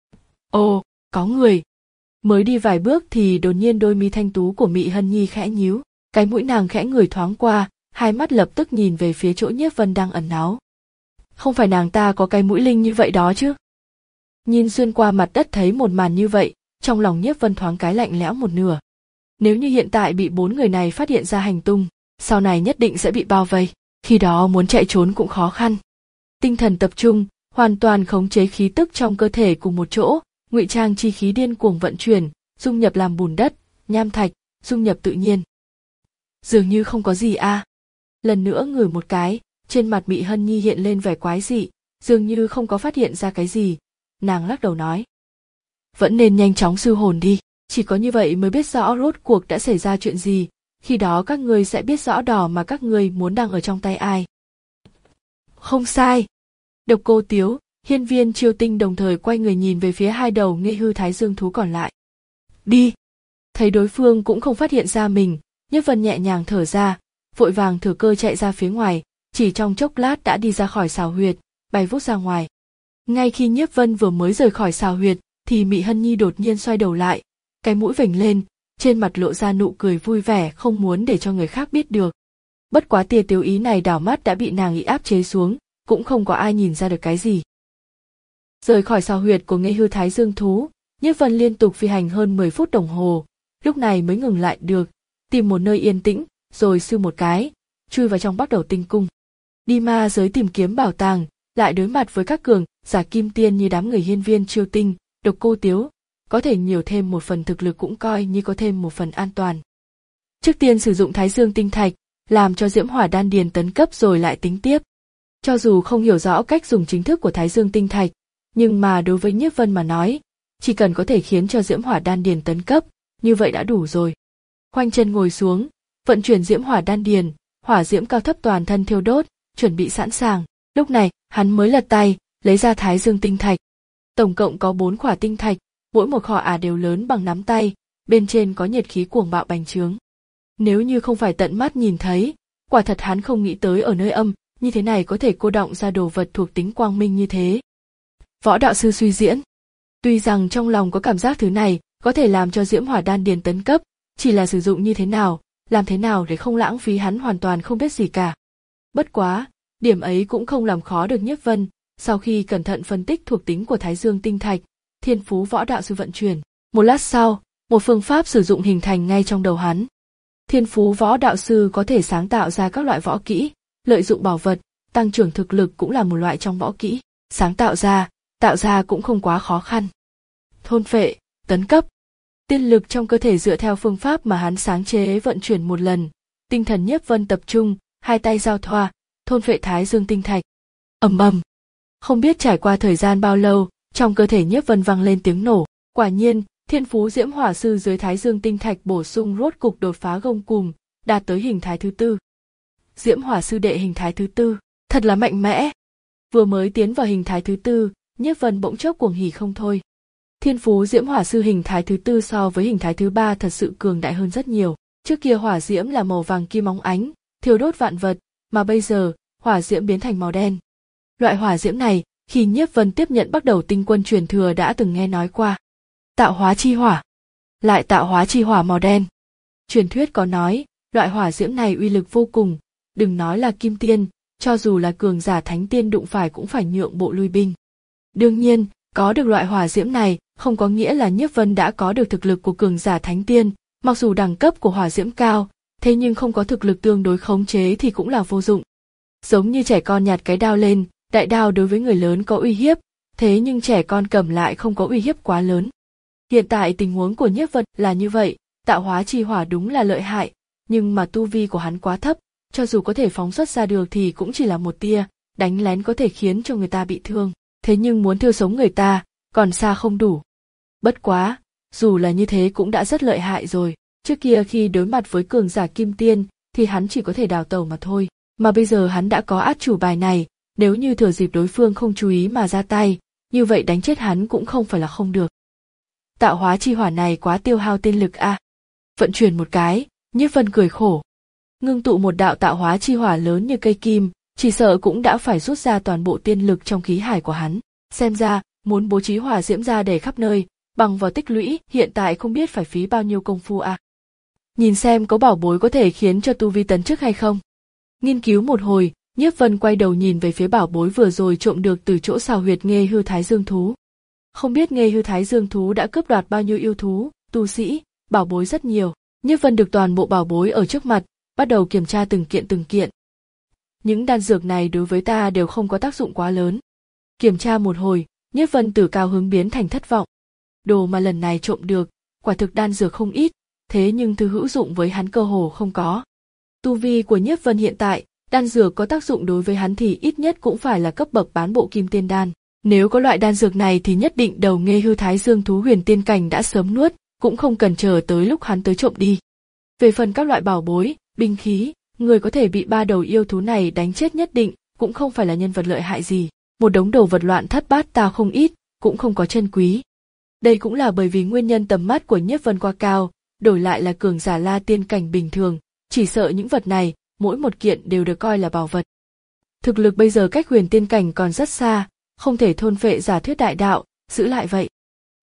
Ồ, có người. Mới đi vài bước thì đột nhiên đôi mi thanh tú của Mị Hân Nhi khẽ nhíu, cái mũi nàng khẽ ngửi thoáng qua, hai mắt lập tức nhìn về phía chỗ Nhiếp Vân đang ẩn náu. Không phải nàng ta có cái mũi linh như vậy đó chứ? Nhìn xuyên qua mặt đất thấy một màn như vậy, trong lòng Nhiếp Vân thoáng cái lạnh lẽo một nửa. Nếu như hiện tại bị bốn người này phát hiện ra hành tung, sau này nhất định sẽ bị bao vây, khi đó muốn chạy trốn cũng khó khăn. Tinh thần tập trung, hoàn toàn khống chế khí tức trong cơ thể cùng một chỗ, ngụy trang chi khí điên cuồng vận chuyển, dung nhập làm bùn đất, nham thạch, dung nhập tự nhiên. Dường như không có gì a. À. Lần nữa ngửi một cái, trên mặt Mị Hân Nhi hiện lên vẻ quái dị, dường như không có phát hiện ra cái gì. Nàng lắc đầu nói. Vẫn nên nhanh chóng siêu hồn đi, chỉ có như vậy mới biết rõ rốt cuộc đã xảy ra chuyện gì, khi đó các ngươi sẽ biết rõ đỏ mà các ngươi muốn đang ở trong tay ai. Không sai. Độc Cô Tiếu, hiên viên Chiêu Tinh đồng thời quay người nhìn về phía hai đầu ngây hư thái dương thú còn lại. Đi. Thấy đối phương cũng không phát hiện ra mình, Nhiếp Vân nhẹ nhàng thở ra, vội vàng thừa cơ chạy ra phía ngoài, chỉ trong chốc lát đã đi ra khỏi xào huyệt, bay vút ra ngoài. Ngay khi Nhiếp Vân vừa mới rời khỏi xào huyệt, thì Mị Hân Nhi đột nhiên xoay đầu lại, cái mũi vểnh lên, trên mặt lộ ra nụ cười vui vẻ không muốn để cho người khác biết được. Bất quá tia tiếu ý này đảo mắt đã bị nàng ý áp chế xuống, cũng không có ai nhìn ra được cái gì. Rời khỏi sào huyệt của Nghê Hư Thái Dương thú, Nhiếp Vân liên tục phi hành hơn mười phút đồng hồ, lúc này mới ngừng lại được, tìm một nơi yên tĩnh, rồi siêu một cái, chui vào trong Bắc Đầu Tinh Cung. Đi ma giới tìm kiếm bảo tàng, lại đối mặt với các cường giả kim tiên như đám người Hiên Viên Chiêu Tinh, Độc Cô Tiếu, có thể nhiều thêm một phần thực lực cũng coi như có thêm một phần an toàn. Trước tiên sử dụng Thái Dương tinh thạch, làm cho Diễm Hỏa đan điền tấn cấp rồi lại tính tiếp. Cho dù không hiểu rõ cách dùng chính thức của Thái Dương tinh thạch, nhưng mà đối với Nhiếp Vân mà nói, chỉ cần có thể khiến cho Diễm Hỏa đan điền tấn cấp, như vậy đã đủ rồi. Khoanh chân ngồi xuống, vận chuyển Diễm Hỏa đan điền, hỏa diễm cao thấp toàn thân thiêu đốt, chuẩn bị sẵn sàng. Lúc này, hắn mới lật tay, lấy ra Thái Dương tinh thạch. Tổng cộng có bốn khỏa tinh thạch, mỗi một khỏa ả đều lớn bằng nắm tay, bên trên có nhiệt khí cuồng bạo bành trướng. Nếu như không phải tận mắt nhìn thấy, quả thật hắn không nghĩ tới ở nơi âm như thế này có thể cô đọng ra đồ vật thuộc tính quang minh như thế. Võ đạo sư suy diễn. Tuy rằng trong lòng có cảm giác thứ này có thể làm cho Diễm Hỏa đan điền tấn cấp, chỉ là sử dụng như thế nào, làm thế nào để không lãng phí hắn hoàn toàn không biết gì cả. Bất quá, điểm ấy cũng không làm khó được Nhiếp Vân, sau khi cẩn thận phân tích thuộc tính của Thái Dương tinh thạch, thiên phú võ đạo sư vận chuyển. Một lát sau, một phương pháp sử dụng hình thành ngay trong đầu hắn. Thiên phú võ đạo sư có thể sáng tạo ra các loại võ kỹ, lợi dụng bảo vật, tăng trưởng thực lực cũng là một loại trong võ kỹ. Sáng tạo ra, tạo ra cũng không quá khó khăn. Thôn phệ, tấn cấp. Tiên lực trong cơ thể dựa theo phương pháp mà hắn sáng chế vận chuyển một lần, tinh thần Nhiếp Vân tập trung, hai tay giao thoa, thôn phệ Thái Dương tinh thạch. Ầm ầm. Không biết trải qua thời gian bao lâu, trong cơ thể Nhiếp Vân vang lên tiếng nổ. Quả nhiên, thiên phú Diễm Hỏa sư dưới Thái Dương tinh thạch bổ sung rốt cục đột phá gông cùm, đạt tới hình thái thứ tư. Diễm Hỏa sư đệ hình thái thứ tư, thật là mạnh mẽ. Vừa mới tiến vào hình thái thứ tư, Nhiếp Vân bỗng chốc cuồng hỉ không thôi. Thiên phú Diễm Hỏa sư hình thái thứ tư so với hình thái thứ ba thật sự cường đại hơn rất nhiều. Trước kia hỏa diễm là màu vàng kim óng ánh, thiêu đốt vạn vật, mà bây giờ, hỏa diễm biến thành màu đen. Loại hỏa diễm này, khi Nhiếp Vân tiếp nhận Bắc Đầu Tinh Quân truyền thừa đã từng nghe nói qua. Tạo hóa chi hỏa. Lại tạo hóa chi hỏa màu đen. Truyền thuyết có nói, loại hỏa diễm này uy lực vô cùng, đừng nói là kim tiên, cho dù là cường giả thánh tiên đụng phải cũng phải nhượng bộ lui binh. Đương nhiên, có được loại hỏa diễm này không có nghĩa là Nhiếp Vân đã có được thực lực của cường giả thánh tiên, mặc dù đẳng cấp của hỏa diễm cao, thế nhưng không có thực lực tương đối khống chế thì cũng là vô dụng. Giống như trẻ con nhặt cái đao lên, đại đao đối với người lớn có uy hiếp, thế nhưng trẻ con cầm lại không có uy hiếp quá lớn. Hiện tại tình huống của Nhiếp Vân là như vậy, tạo hóa chi hỏa đúng là lợi hại, nhưng mà tu vi của hắn quá thấp, cho dù có thể phóng xuất ra được thì cũng chỉ là một tia, đánh lén có thể khiến cho người ta bị thương, thế nhưng muốn thiêu sống người ta, còn xa không đủ. Bất quá, dù là như thế cũng đã rất lợi hại rồi, trước kia khi đối mặt với cường giả kim tiên thì hắn chỉ có thể đào tẩu mà thôi, mà bây giờ hắn đã có át chủ bài này, nếu như thừa dịp đối phương không chú ý mà ra tay, như vậy đánh chết hắn cũng không phải là không được. Tạo hóa chi hỏa này quá tiêu hao tiên lực a. À. Vận chuyển một cái, Nhiếp Vân cười khổ. Ngưng tụ một đạo tạo hóa chi hỏa lớn như cây kim, chỉ sợ cũng đã phải rút ra toàn bộ tiên lực trong khí hải của hắn. Xem ra, muốn bố trí hỏa diễm ra để khắp nơi, bằng vào tích lũy, hiện tại không biết phải phí bao nhiêu công phu à. Nhìn xem có bảo bối có thể khiến cho tu vi tấn chức hay không. Nghiên cứu một hồi, Nhiếp Vân quay đầu nhìn về phía bảo bối vừa rồi trộm được từ chỗ sào huyệt Nghê Hư Thái Dương thú. Không biết Nghê Hư Thái Dương thú đã cướp đoạt bao nhiêu yêu thú, tu sĩ, bảo bối rất nhiều. Nhiếp Vân được toàn bộ bảo bối ở trước mặt, bắt đầu kiểm tra từng kiện từng kiện. Những đan dược này đối với ta đều không có tác dụng quá lớn. Kiểm tra một hồi, Nhiếp Vân từ cao hứng biến thành thất vọng. Đồ mà lần này trộm được, quả thực đan dược không ít, thế nhưng thứ hữu dụng với hắn cơ hồ không có. Tu vi của Nhiếp Vân hiện tại, đan dược có tác dụng đối với hắn thì ít nhất cũng phải là cấp bậc bán bộ kim tiên đan. Nếu có loại đan dược này thì nhất định đầu Nghê Hư Thái Dương thú huyền tiên cảnh đã sớm nuốt, cũng không cần chờ tới lúc hắn tới trộm đi. Về phần các loại bảo bối, binh khí, người có thể bị ba đầu yêu thú này đánh chết nhất định, cũng không phải là nhân vật lợi hại gì. Một đống đồ vật loạn thất bát tao không ít, cũng không có chân quý. Đây cũng là bởi vì nguyên nhân tầm mắt của Nhiếp Vân quá cao, đổi lại là cường giả La tiên cảnh bình thường, chỉ sợ những vật này, mỗi một kiện đều được coi là bảo vật. Thực lực bây giờ cách huyền tiên cảnh còn rất xa, không thể thôn phệ giả thuyết đại đạo, giữ lại vậy.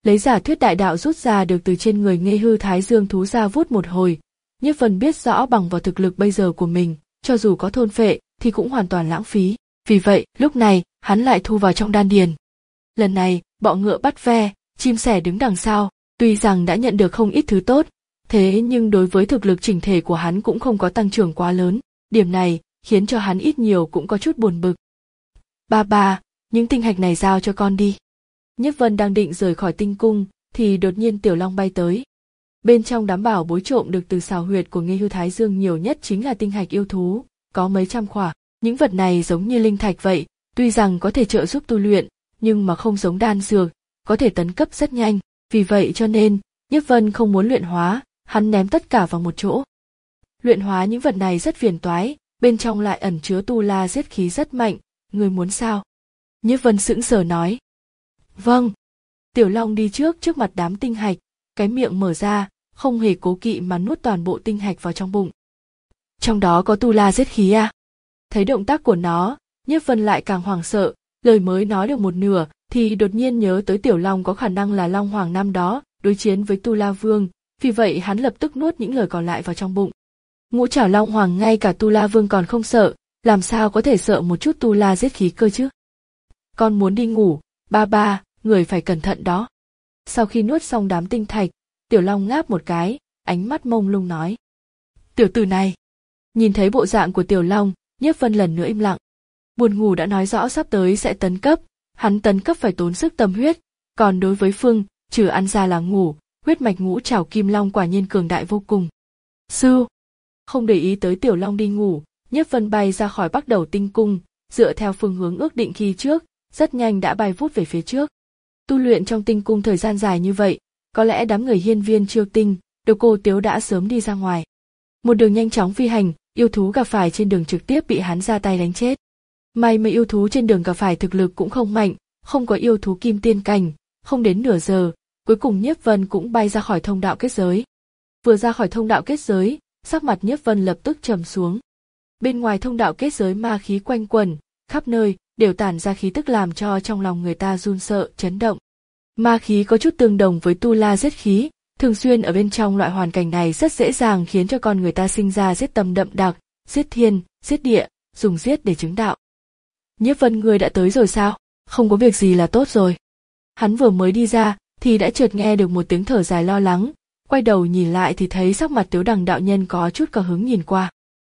Lấy giả thuyết đại đạo rút ra được từ trên người Nghê Hư Thái Dương thú ra vút một hồi, Nhiếp Vân biết rõ bằng vào thực lực bây giờ của mình, cho dù có thôn phệ thì cũng hoàn toàn lãng phí. Vì vậy, lúc này, hắn lại thu vào trong đan điền. Lần này, bọ ngựa bắt ve, chim sẻ đứng đằng sau, tuy rằng đã nhận được không ít thứ tốt, thế nhưng đối với thực lực chỉnh thể của hắn cũng không có tăng trưởng quá lớn, điểm này khiến cho hắn ít nhiều cũng có chút buồn bực. Ba ba, những tinh hạch này giao cho con đi. Nhiếp Vân đang định rời khỏi tinh cung, thì đột nhiên Tiểu Long bay tới. Bên trong đám bảo bối trộm được từ xào huyệt của Nghê Hư Thái Dương nhiều nhất chính là tinh hạch yêu thú, có mấy trăm khỏa. Những vật này giống như linh thạch vậy, tuy rằng có thể trợ giúp tu luyện, nhưng mà không giống đan dược, có thể tấn cấp rất nhanh, vì vậy cho nên, Nhiếp Vân không muốn luyện hóa, hắn ném tất cả vào một chỗ. Luyện hóa những vật này rất phiền toái, bên trong lại ẩn chứa tu la giết khí rất mạnh, người muốn sao? Nhiếp Vân sững sờ nói. Vâng. Tiểu Long đi trước trước mặt đám tinh hạch, cái miệng mở ra, không hề cố kỵ mà nuốt toàn bộ tinh hạch vào trong bụng. Trong đó có tu la giết khí à? Thấy động tác của nó, Nhiếp Vân lại càng hoảng sợ, lời mới nói được một nửa thì đột nhiên nhớ tới Tiểu Long có khả năng là Long Hoàng năm đó đối chiến với Tu La Vương, vì vậy hắn lập tức nuốt những lời còn lại vào trong bụng. Ngũ trảo Long Hoàng ngay cả Tu La Vương còn không sợ, làm sao có thể sợ một chút tu la giết khí cơ chứ? Con muốn đi ngủ, ba ba, người phải cẩn thận đó. Sau khi nuốt xong đám tinh thạch, Tiểu Long ngáp một cái, ánh mắt mông lung nói. Tiểu tử này. Nhìn thấy bộ dạng của Tiểu Long, Nhiếp Vân lần nữa im lặng. Buồn ngủ đã nói rõ sắp tới sẽ tấn cấp, hắn tấn cấp phải tốn sức tâm huyết, còn đối với Phương, trừ ăn ra là ngủ, huyết mạch ngũ trảo Kim Long quả nhiên cường đại vô cùng. Sư, không để ý tới Tiểu Long đi ngủ, Nhiếp Vân bay ra khỏi Bắc Đầu Tinh Cung, dựa theo phương hướng ước định khi trước, rất nhanh đã bay vút về phía trước. Tu luyện trong tinh cung thời gian dài như vậy, có lẽ đám người hiên viên Chiêu Tinh, Độc Cô Tiếu đã sớm đi ra ngoài. Một đường nhanh chóng phi hành, yêu thú gặp phải trên đường trực tiếp bị hắn ra tay đánh chết. May mà yêu thú trên đường gặp phải thực lực cũng không mạnh, không có yêu thú kim tiên cảnh, không đến nửa giờ, cuối cùng Nhiếp Vân cũng bay ra khỏi thông đạo kết giới. Vừa ra khỏi thông đạo kết giới, sắc mặt Nhiếp Vân lập tức trầm xuống. Bên ngoài thông đạo kết giới ma khí quanh quẩn, khắp nơi đều tản ra khí tức làm cho trong lòng người ta run sợ, chấn động. Ma khí có chút tương đồng với tu la giết khí, thường xuyên ở bên trong loại hoàn cảnh này rất dễ dàng khiến cho con người ta sinh ra giết tâm đậm đặc, giết thiên, giết địa, dùng giết để chứng đạo. Nhiếp Vân, người đã tới rồi sao? Không có việc gì là tốt rồi. Hắn vừa mới đi ra thì đã chợt nghe được một tiếng thở dài lo lắng, quay đầu nhìn lại thì thấy sắc mặt Tiếu Đằng đạo nhân có chút cao hứng nhìn qua.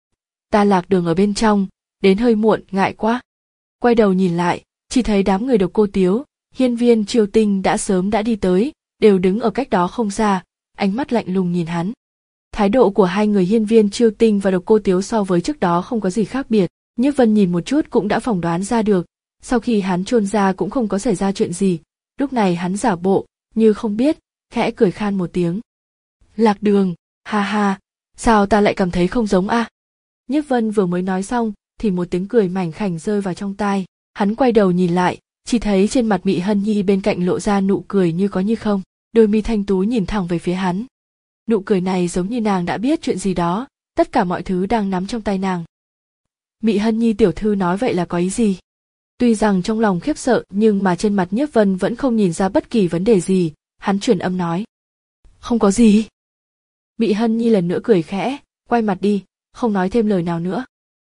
Ta lạc đường ở bên trong, đến hơi muộn, ngại quá. Quay đầu nhìn lại, chỉ thấy đám người Độc Cô Tiếu, hiên viên Chiêu Tinh đã sớm đã đi tới, đều đứng ở cách đó không xa, ánh mắt lạnh lùng nhìn hắn. Thái độ của hai người hiên viên Chiêu Tinh và Độc Cô Tiếu so với trước đó không có gì khác biệt, Nhiếp Vân nhìn một chút cũng đã phỏng đoán ra được, sau khi hắn chôn ra cũng không có xảy ra chuyện gì, lúc này hắn giả bộ, như không biết, khẽ cười khan một tiếng. Lạc đường, ha ha, sao ta lại cảm thấy không giống a? À? Nhiếp Vân vừa mới nói xong, thì một tiếng cười mảnh khảnh rơi vào trong tai, hắn quay đầu nhìn lại, chỉ thấy trên mặt Mị Hân Nhi bên cạnh lộ ra nụ cười như có như không, đôi mi thanh tú nhìn thẳng về phía hắn. Nụ cười này giống như nàng đã biết chuyện gì đó, tất cả mọi thứ đang nắm trong tay nàng. Mị Hân Nhi tiểu thư nói vậy là có ý gì? Tuy rằng trong lòng khiếp sợ nhưng mà trên mặt Nhiếp Vân vẫn không nhìn ra bất kỳ vấn đề gì, hắn chuyển âm nói. Không có gì. Mị Hân Nhi lần nữa cười khẽ, quay mặt đi, không nói thêm lời nào nữa.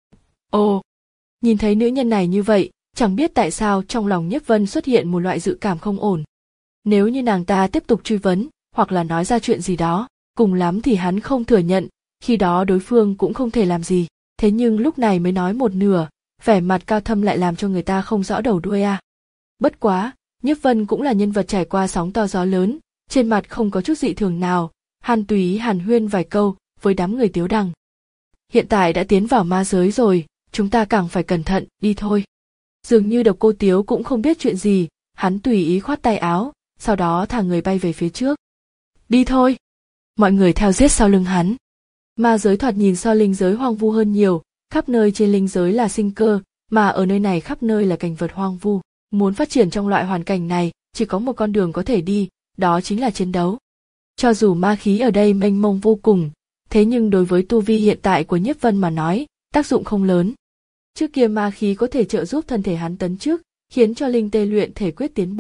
Ồ, nhìn thấy nữ nhân này như vậy, chẳng biết tại sao trong lòng Nhiếp Vân xuất hiện một loại dự cảm không ổn. Nếu như nàng ta tiếp tục truy vấn, hoặc là nói ra chuyện gì đó, cùng lắm thì hắn không thừa nhận, khi đó đối phương cũng không thể làm gì. Thế nhưng lúc này mới nói một nửa, vẻ mặt cao thâm lại làm cho người ta không rõ đầu đuôi à. Bất quá, Nhiếp Vân cũng là nhân vật trải qua sóng to gió lớn, trên mặt không có chút dị thường nào, hắn tùy ý hàn huyên vài câu với đám người Tiếu Đằng. Hiện tại đã tiến vào ma giới rồi, chúng ta càng phải cẩn thận, đi thôi. Dường như Độc Cô Tiếu cũng không biết chuyện gì, hắn tùy ý khoát tay áo, sau đó thả người bay về phía trước. Đi thôi. Mọi người theo giết sau lưng hắn. Ma giới thoạt nhìn so linh giới hoang vu hơn nhiều, khắp nơi trên linh giới là sinh cơ, mà ở nơi này khắp nơi là cảnh vật hoang vu. Muốn phát triển trong loại hoàn cảnh này, chỉ có một con đường có thể đi, đó chính là chiến đấu. Cho dù ma khí ở đây mênh mông vô cùng, thế nhưng đối với tu vi hiện tại của Nhiếp Vân mà nói, tác dụng không lớn. Trước kia ma khí có thể trợ giúp thân thể hắn tấn trước, khiến cho linh tê luyện thể quyết tiến bộ,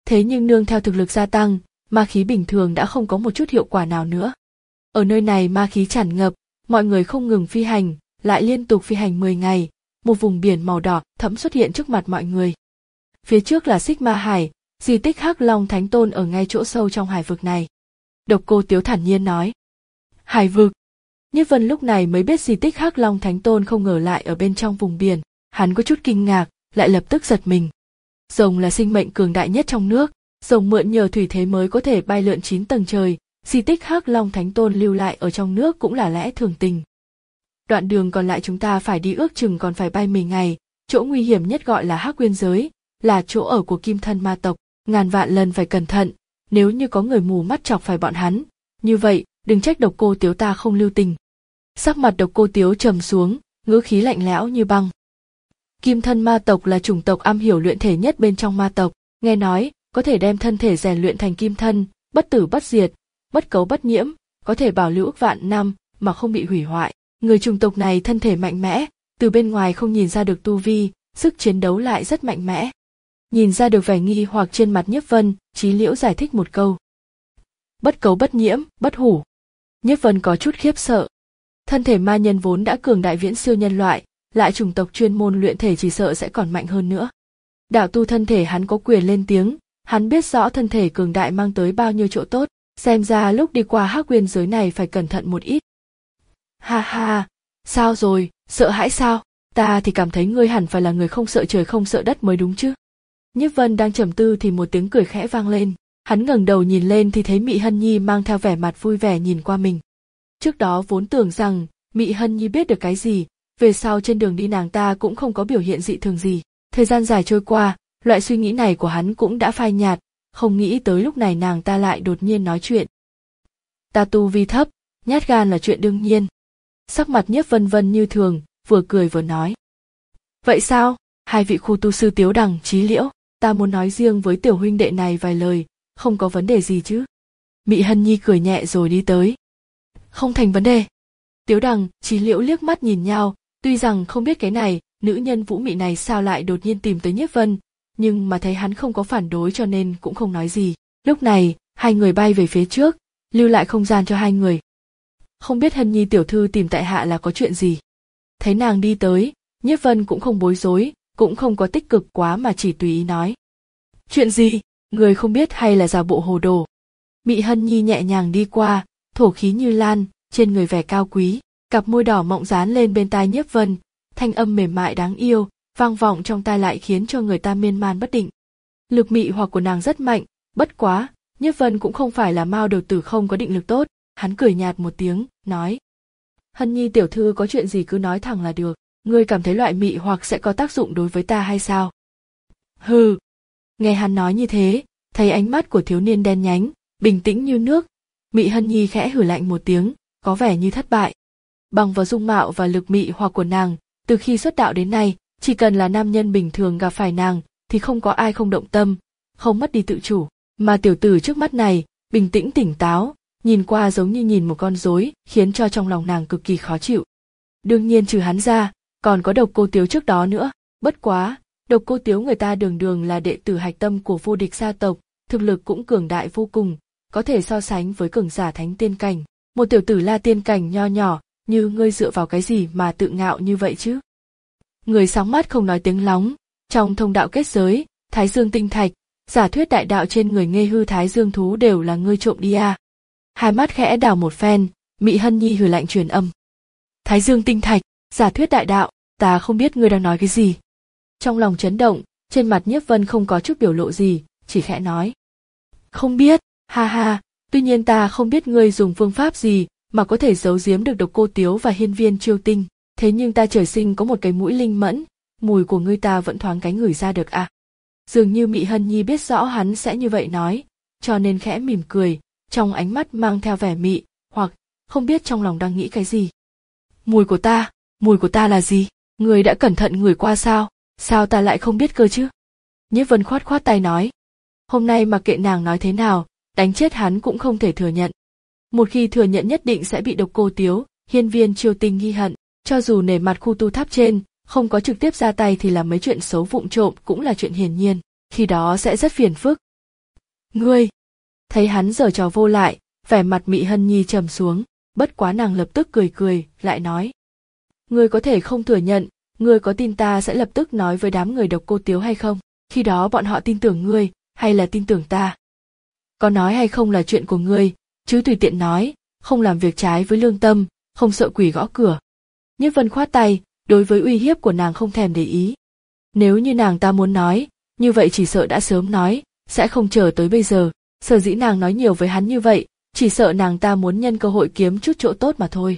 Thế nhưng nương theo thực lực gia tăng, ma khí bình thường đã không có một chút hiệu quả nào nữa. Ở nơi này ma khí tràn ngập, mọi người không ngừng phi hành, lại liên tục phi hành mười ngày, một vùng biển màu đỏ thẫm xuất hiện trước mặt mọi người. Phía trước là Xích Ma Hải, di tích Hắc Long Thánh Tôn ở ngay chỗ sâu trong hải vực này. Độc Cô Tiếu thản nhiên nói. Hải vực. Nhiếp Vân lúc này mới biết di tích Hắc Long Thánh Tôn không ngờ lại ở bên trong vùng biển, hắn có chút kinh ngạc, lại lập tức giật mình. Rồng là sinh mệnh cường đại nhất trong nước, rồng mượn nhờ thủy thế mới có thể bay lượn chín tầng trời, di tích Hắc Long Thánh Tôn lưu lại ở trong nước cũng là lẽ thường tình. Đoạn đường còn lại chúng ta phải đi ước chừng còn phải bay mười ngày, chỗ nguy hiểm nhất gọi là Hắc Nguyên giới, là chỗ ở của kim thân ma tộc, ngàn vạn lần phải cẩn thận, nếu như có người mù mắt chọc phải bọn hắn, như vậy, đừng trách Độc Cô Tiếu ta không lưu tình. Sắc mặt Độc Cô Tiếu trầm xuống, ngữ khí lạnh lẽo như băng. Kim thân ma tộc là chủng tộc am hiểu luyện thể nhất bên trong ma tộc, nghe nói, có thể đem thân thể rèn luyện thành kim thân, bất tử bất diệt, bất cấu bất nhiễm, có thể bảo lưu ức vạn năm mà không bị hủy hoại. Người chủng tộc này thân thể mạnh mẽ, từ bên ngoài không nhìn ra được tu vi, sức chiến đấu lại rất mạnh mẽ. Nhìn ra được vẻ nghi hoặc trên mặt Nhiếp Vân, Chí Liễu giải thích một câu. Bất cấu bất nhiễm, bất hủ. Nhiếp Vân có chút khiếp sợ. Thân thể ma nhân vốn đã cường đại viễn siêu nhân loại, lại chủng tộc chuyên môn luyện thể chỉ sợ sẽ còn mạnh hơn nữa. Đạo tu thân thể hắn có quyền lên tiếng, hắn biết rõ thân thể cường đại mang tới bao nhiêu chỗ tốt, xem ra lúc đi qua Hắc Nguyên giới này phải cẩn thận một ít. Ha ha, sao rồi, sợ hãi sao? Ta thì cảm thấy ngươi hẳn phải là người không sợ trời không sợ đất mới đúng chứ. Nhiếp Vân đang trầm tư thì một tiếng cười khẽ vang lên, hắn ngẩng đầu nhìn lên thì thấy Mị Hân Nhi mang theo vẻ mặt vui vẻ nhìn qua mình. Trước đó vốn tưởng rằng Mị Hân Nhi biết được cái gì, về sau trên đường đi nàng ta cũng không có biểu hiện dị thường gì. Thời gian dài trôi qua, loại suy nghĩ này của hắn cũng đã phai nhạt, không nghĩ tới lúc này nàng ta lại đột nhiên nói chuyện. Ta tu vi thấp, nhát gan là chuyện đương nhiên. Sắc mặt Nhiếp Vân Vân như thường, vừa cười vừa nói. Vậy sao, hai vị khu tu sư Tiếu Đằng, Chí Liễu, ta muốn nói riêng với tiểu huynh đệ này vài lời, không có vấn đề gì chứ? Mị Hân Nhi cười nhẹ rồi đi tới. Không thành vấn đề. Tiếu Đằng, Chí Liễu liếc mắt nhìn nhau, tuy rằng không biết cái này, nữ nhân vũ mị này sao lại đột nhiên tìm tới Nhiếp Vân, nhưng mà thấy hắn không có phản đối cho nên cũng không nói gì. Lúc này, hai người bay về phía trước, lưu lại không gian cho hai người. Không biết Hân Nhi tiểu thư tìm tại hạ là có chuyện gì? Thấy nàng đi tới, Nhiếp Vân cũng không bối rối, cũng không có tích cực quá mà chỉ tùy ý nói. Chuyện gì? Người không biết hay là giả bộ hồ đồ? Mị Hân Nhi nhẹ nhàng đi qua, thổ khí như lan, trên người vẻ cao quý, cặp môi đỏ mọng dán lên bên tai Nhiếp Vân, thanh âm mềm mại đáng yêu, vang vọng trong tai lại khiến cho người ta miên man bất định. Lực mị hoặc của nàng rất mạnh, bất quá, Nhiếp Vân cũng không phải là mao đầu tử không có định lực tốt, hắn cười nhạt một tiếng, nói. Hân Nhi tiểu thư có chuyện gì cứ nói thẳng là được, ngươi cảm thấy loại mị hoặc sẽ có tác dụng đối với ta hay sao? Hừ. Nghe hắn nói như thế, thấy ánh mắt của thiếu niên đen nhánh, bình tĩnh như nước, Mị Hân Nhi khẽ hử lạnh một tiếng, có vẻ như thất bại. Bằng vào dung mạo và lực mị hoặc của nàng, từ khi xuất đạo đến nay, chỉ cần là nam nhân bình thường gặp phải nàng, thì không có ai không động tâm, không mất đi tự chủ. Mà tiểu tử trước mắt này, bình tĩnh tỉnh táo, nhìn qua giống như nhìn một con rối, khiến cho trong lòng nàng cực kỳ khó chịu. Đương nhiên trừ hắn ra, còn có Độc Cô Tiếu trước đó nữa, bất quá, Độc Cô Tiếu người ta đường đường là đệ tử hạch tâm của vô địch gia tộc, thực lực cũng cường đại vô cùng, có thể so sánh với cường giả thánh tiên cảnh. Một tiểu tử La tiên cảnh nho nhỏ, như ngươi dựa vào cái gì mà tự ngạo như vậy chứ? Người sáng mắt không nói tiếng lóng, trong thông đạo kết giới, Thái Dương tinh thạch, giả thuyết đại đạo trên người Nghê Hư Thái Dương thú đều là ngươi trộm đi à? Hai mắt khẽ đảo một phen, Mị Hân Nhi hừ lạnh truyền âm. Thái Dương tinh thạch, giả thuyết đại đạo, ta không biết ngươi đang nói cái gì. Trong lòng chấn động, trên mặt Nhiếp Vân không có chút biểu lộ gì, chỉ khẽ nói. Không biết, ha ha, tuy nhiên ta không biết ngươi dùng phương pháp gì mà có thể giấu giếm được Độc Cô Tiếu và Hiên Viên Chiêu Tinh, thế nhưng ta trời sinh có một cái mũi linh mẫn, mùi của ngươi ta vẫn thoáng cái ngửi ra được à. Dường như Mị Hân Nhi biết rõ hắn sẽ như vậy nói, cho nên khẽ mỉm cười, trong ánh mắt mang theo vẻ mị, hoặc không biết trong lòng đang nghĩ cái gì. Mùi của ta, mùi của ta là gì? Ngươi đã cẩn thận ngửi qua sao? Sao ta lại không biết cơ chứ? Nhiếp Vân khoát khoát tay nói. Hôm nay mặc kệ nàng nói thế nào, đánh chết hắn cũng không thể thừa nhận. Một khi thừa nhận nhất định sẽ bị Độc Cô Tiếu, Hiên Viên Chiêu Tinh ghi hận, cho dù nể mặt khu tu tháp trên, không có trực tiếp ra tay thì làm mấy chuyện xấu vụng trộm cũng là chuyện hiển nhiên, khi đó sẽ rất phiền phức. Ngươi! Thấy hắn giở trò vô lại, vẻ mặt Mị Hân Nhi trầm xuống, bất quá nàng lập tức cười cười, lại nói. Ngươi có thể không thừa nhận, ngươi có tin ta sẽ lập tức nói với đám người Độc Cô Tiếu hay không? Khi đó bọn họ tin tưởng ngươi, hay là tin tưởng ta? Có nói hay không là chuyện của ngươi, chứ tùy tiện nói, không làm việc trái với lương tâm, không sợ quỷ gõ cửa. Nhiếp Vân khoát tay, đối với uy hiếp của nàng không thèm để ý. Nếu như nàng ta muốn nói, như vậy chỉ sợ đã sớm nói, sẽ không chờ tới bây giờ. Sở dĩ nàng nói nhiều với hắn như vậy, chỉ sợ nàng ta muốn nhân cơ hội kiếm chút chỗ tốt mà thôi.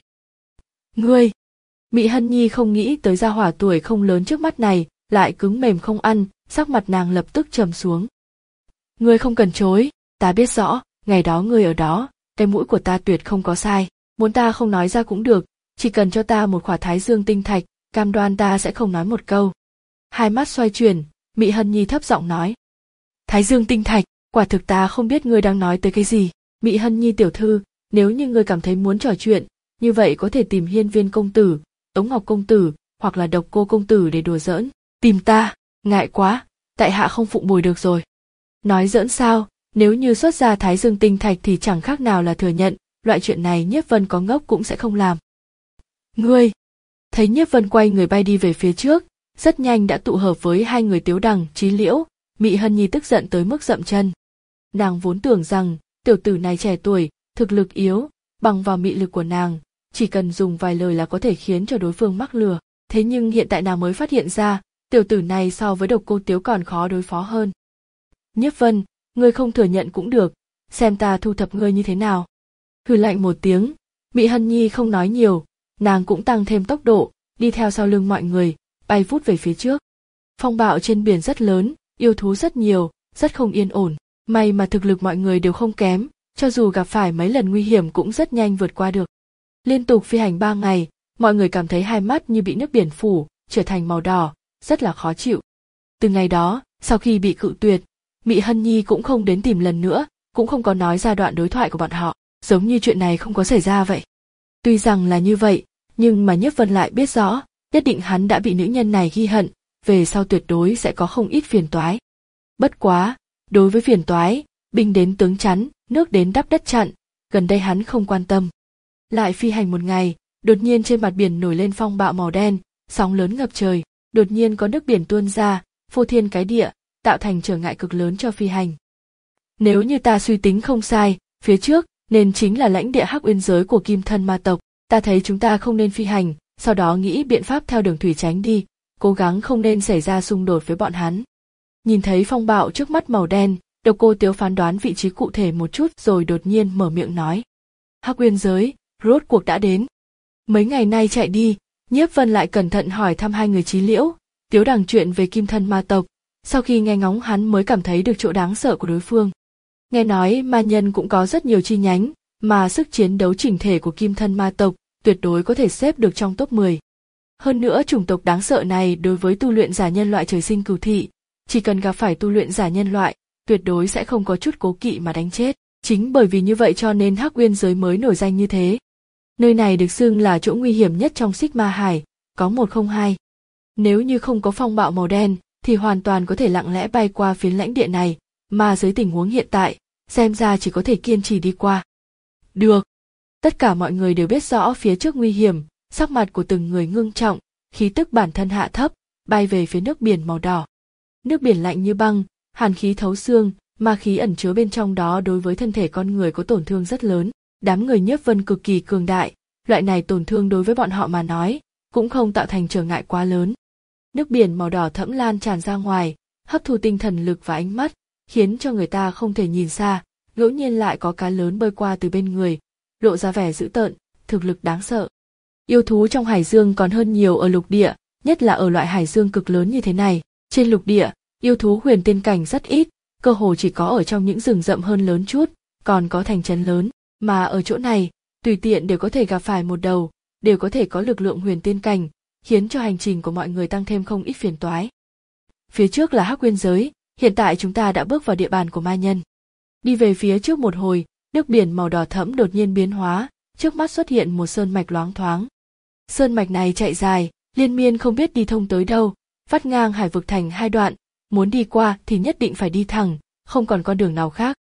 Ngươi! Mị Hân Nhi không nghĩ tới gia hỏa tuổi không lớn trước mắt này, lại cứng mềm không ăn, sắc mặt nàng lập tức trầm xuống. Ngươi không cần chối, ta biết rõ, ngày đó ngươi ở đó, cái mũi của ta tuyệt không có sai, muốn ta không nói ra cũng được, chỉ cần cho ta một khỏa thái dương tinh thạch, cam đoan ta sẽ không nói một câu. Hai mắt xoay chuyển, Mị Hân Nhi thấp giọng nói. Thái dương tinh thạch, quả thực ta không biết ngươi đang nói tới cái gì. Mị Hân Nhi tiểu thư, nếu như ngươi cảm thấy muốn trò chuyện, như vậy có thể tìm Hiên Viên công tử, Tống Ngọc công tử, hoặc là Độc Cô công tử để đùa giỡn. Tìm ta, ngại quá, tại hạ không phụng bồi được rồi. Nói giỡn sao, nếu như xuất ra thái dương tinh thạch thì chẳng khác nào là thừa nhận, loại chuyện này Nhiếp Vân có ngốc cũng sẽ không làm. Ngươi! Thấy Nhiếp Vân quay người bay đi về phía trước, rất nhanh đã tụ hợp với hai người Tiếu Đằng, Chí Liễu. Mị Hân Nhi tức giận tới mức dậm chân. Nàng vốn tưởng rằng tiểu tử này trẻ tuổi, thực lực yếu, bằng vào mị lực của nàng, chỉ cần dùng vài lời là có thể khiến cho đối phương mắc lừa. Thế nhưng hiện tại nàng mới phát hiện ra, tiểu tử này so với Độc Cô Tiếu còn khó đối phó hơn. Nhiếp Vân, ngươi không thừa nhận cũng được, xem ta thu thập ngươi như thế nào. Hừ lạnh một tiếng, Mị Hân Nhi không nói nhiều, nàng cũng tăng thêm tốc độ, đi theo sau lưng mọi người, bay vút về phía trước. Phong bạo trên biển rất lớn, yêu thú rất nhiều, rất không yên ổn. May mà thực lực mọi người đều không kém, cho dù gặp phải mấy lần nguy hiểm cũng rất nhanh vượt qua được. Liên tục phi hành ba ngày, mọi người cảm thấy hai mắt như bị nước biển phủ, trở thành màu đỏ, rất là khó chịu. Từ ngày đó, sau khi bị cự tuyệt, Mị Hân Nhi cũng không đến tìm lần nữa, cũng không có nói ra đoạn đối thoại của bọn họ, giống như chuyện này không có xảy ra vậy. Tuy rằng là như vậy, nhưng mà Nhiếp Vân lại biết rõ, nhất định hắn đã bị nữ nhân này ghi hận, về sau tuyệt đối sẽ có không ít phiền toái. Bất quá, đối với phiền toái, binh đến tướng chắn, nước đến đắp đất chặn, gần đây hắn không quan tâm. Lại phi hành một ngày, đột nhiên trên mặt biển nổi lên phong bạo màu đen, sóng lớn ngập trời, đột nhiên có nước biển tuôn ra, phô thiên cái địa, tạo thành trở ngại cực lớn cho phi hành. Nếu như ta suy tính không sai, phía trước nên chính là lãnh địa Hắc Uyên giới của Kim Thân Ma tộc, ta thấy chúng ta không nên phi hành, sau đó nghĩ biện pháp theo đường thủy tránh đi, cố gắng không nên xảy ra xung đột với bọn hắn. Nhìn thấy phong bạo trước mắt màu đen, Độc Cô Tiếu phán đoán vị trí cụ thể một chút rồi đột nhiên mở miệng nói. Hắc Uyên giới, rốt cuộc đã đến. Mấy ngày nay chạy đi, Nhiếp Vân lại cẩn thận hỏi thăm hai người Chí Liễu, Tiếu Đằng chuyện về Kim Thân Ma tộc, sau khi nghe ngóng hắn mới cảm thấy được chỗ đáng sợ của đối phương. Nghe nói ma nhân cũng có rất nhiều chi nhánh, mà sức chiến đấu chỉnh thể của Kim Thân Ma tộc tuyệt đối có thể xếp được trong top mười. Hơn nữa chủng tộc đáng sợ này đối với tu luyện giả nhân loại trời sinh cừu thị, chỉ cần gặp phải tu luyện giả nhân loại, tuyệt đối sẽ không có chút cố kỵ mà đánh chết. Chính bởi vì như vậy cho nên Hắc Uyên giới mới nổi danh như thế. Nơi này được xưng là chỗ nguy hiểm nhất trong Xích Ma Hải, có một không hai. Nếu như không có phong bạo màu đen, thì hoàn toàn có thể lặng lẽ bay qua phiến lãnh địa này, mà dưới tình huống hiện tại, xem ra chỉ có thể kiên trì đi qua. Được. Tất cả mọi người đều biết rõ phía trước nguy hiểm, sắc mặt của từng người ngưng trọng, khí tức bản thân hạ thấp, bay về phía nước biển màu đỏ. Nước biển lạnh như băng, hàn khí thấu xương, ma khí ẩn chứa bên trong đó đối với thân thể con người có tổn thương rất lớn. Đám người Nhiếp Vân cực kỳ cường đại, loại này tổn thương đối với bọn họ mà nói, cũng không tạo thành trở ngại quá lớn. Nước biển màu đỏ thẫm lan tràn ra ngoài, hấp thu tinh thần lực và ánh mắt, khiến cho người ta không thể nhìn xa, ngẫu nhiên lại có cá lớn bơi qua từ bên người, lộ ra vẻ dữ tợn, thực lực đáng sợ. Yêu thú trong hải dương còn hơn nhiều ở lục địa, nhất là ở loại hải dương cực lớn như thế này. Trên lục địa, yêu thú huyền tiên cảnh rất ít, cơ hồ chỉ có ở trong những rừng rậm hơn lớn chút, còn có thành trấn lớn, mà ở chỗ này, tùy tiện đều có thể gặp phải một đầu, đều có thể có lực lượng huyền tiên cảnh, khiến cho hành trình của mọi người tăng thêm không ít phiền toái. Phía trước là Hắc Uyên giới, hiện tại chúng ta đã bước vào địa bàn của ma nhân. Đi về phía trước một hồi, nước biển màu đỏ thẫm đột nhiên biến hóa, trước mắt xuất hiện một sơn mạch loáng thoáng. Sơn mạch này chạy dài, liên miên không biết đi thông tới đâu, vắt ngang hải vực thành hai đoạn, muốn đi qua thì nhất định phải đi thẳng, không còn con đường nào khác.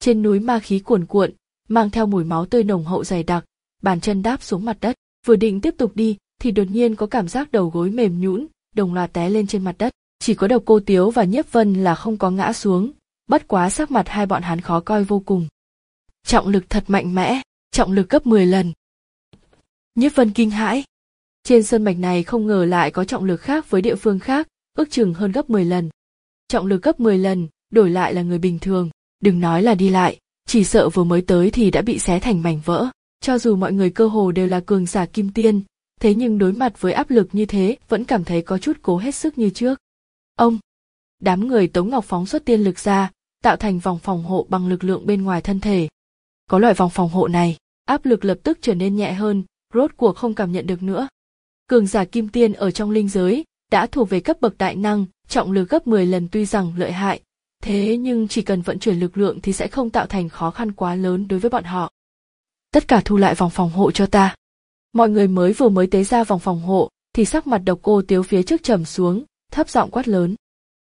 Trên núi ma khí cuồn cuộn, mang theo mùi máu tươi nồng hậu dày đặc, bàn chân đáp xuống mặt đất, vừa định tiếp tục đi thì đột nhiên có cảm giác đầu gối mềm nhũn, đồng loạt té lên trên mặt đất. Chỉ có Độc Cô Tiếu và Nhiếp Vân là không có ngã xuống, bất quá sắc mặt hai bọn hắn khó coi vô cùng. Trọng lực thật mạnh mẽ, trọng lực gấp mười lần. Nhiếp Vân kinh hãi. Trên sơn mạch này không ngờ lại có trọng lực khác với địa phương khác, ước chừng hơn gấp mười lần. Trọng lực gấp mười lần, đổi lại là người bình thường, đừng nói là đi lại, chỉ sợ vừa mới tới thì đã bị xé thành mảnh vỡ. Cho dù mọi người cơ hồ đều là cường giả kim tiên, thế nhưng đối mặt với áp lực như thế vẫn cảm thấy có chút cố hết sức như trước. Ông! Đám người Tống Ngọc phóng xuất tiên lực ra, tạo thành vòng phòng hộ bằng lực lượng bên ngoài thân thể. Có loại vòng phòng hộ này, áp lực lập tức trở nên nhẹ hơn, rốt cuộc không cảm nhận được nữa. Cường giả kim tiên ở trong linh giới đã thuộc về cấp bậc đại năng, trọng lực gấp mười lần tuy rằng lợi hại, thế nhưng chỉ cần vận chuyển lực lượng thì sẽ không tạo thành khó khăn quá lớn đối với bọn họ. Tất cả thu lại vòng phòng hộ cho ta. Mọi người mới vừa mới tế ra vòng phòng hộ thì sắc mặt Độc Cô Tiếu phía trước trầm xuống, thấp giọng quát lớn.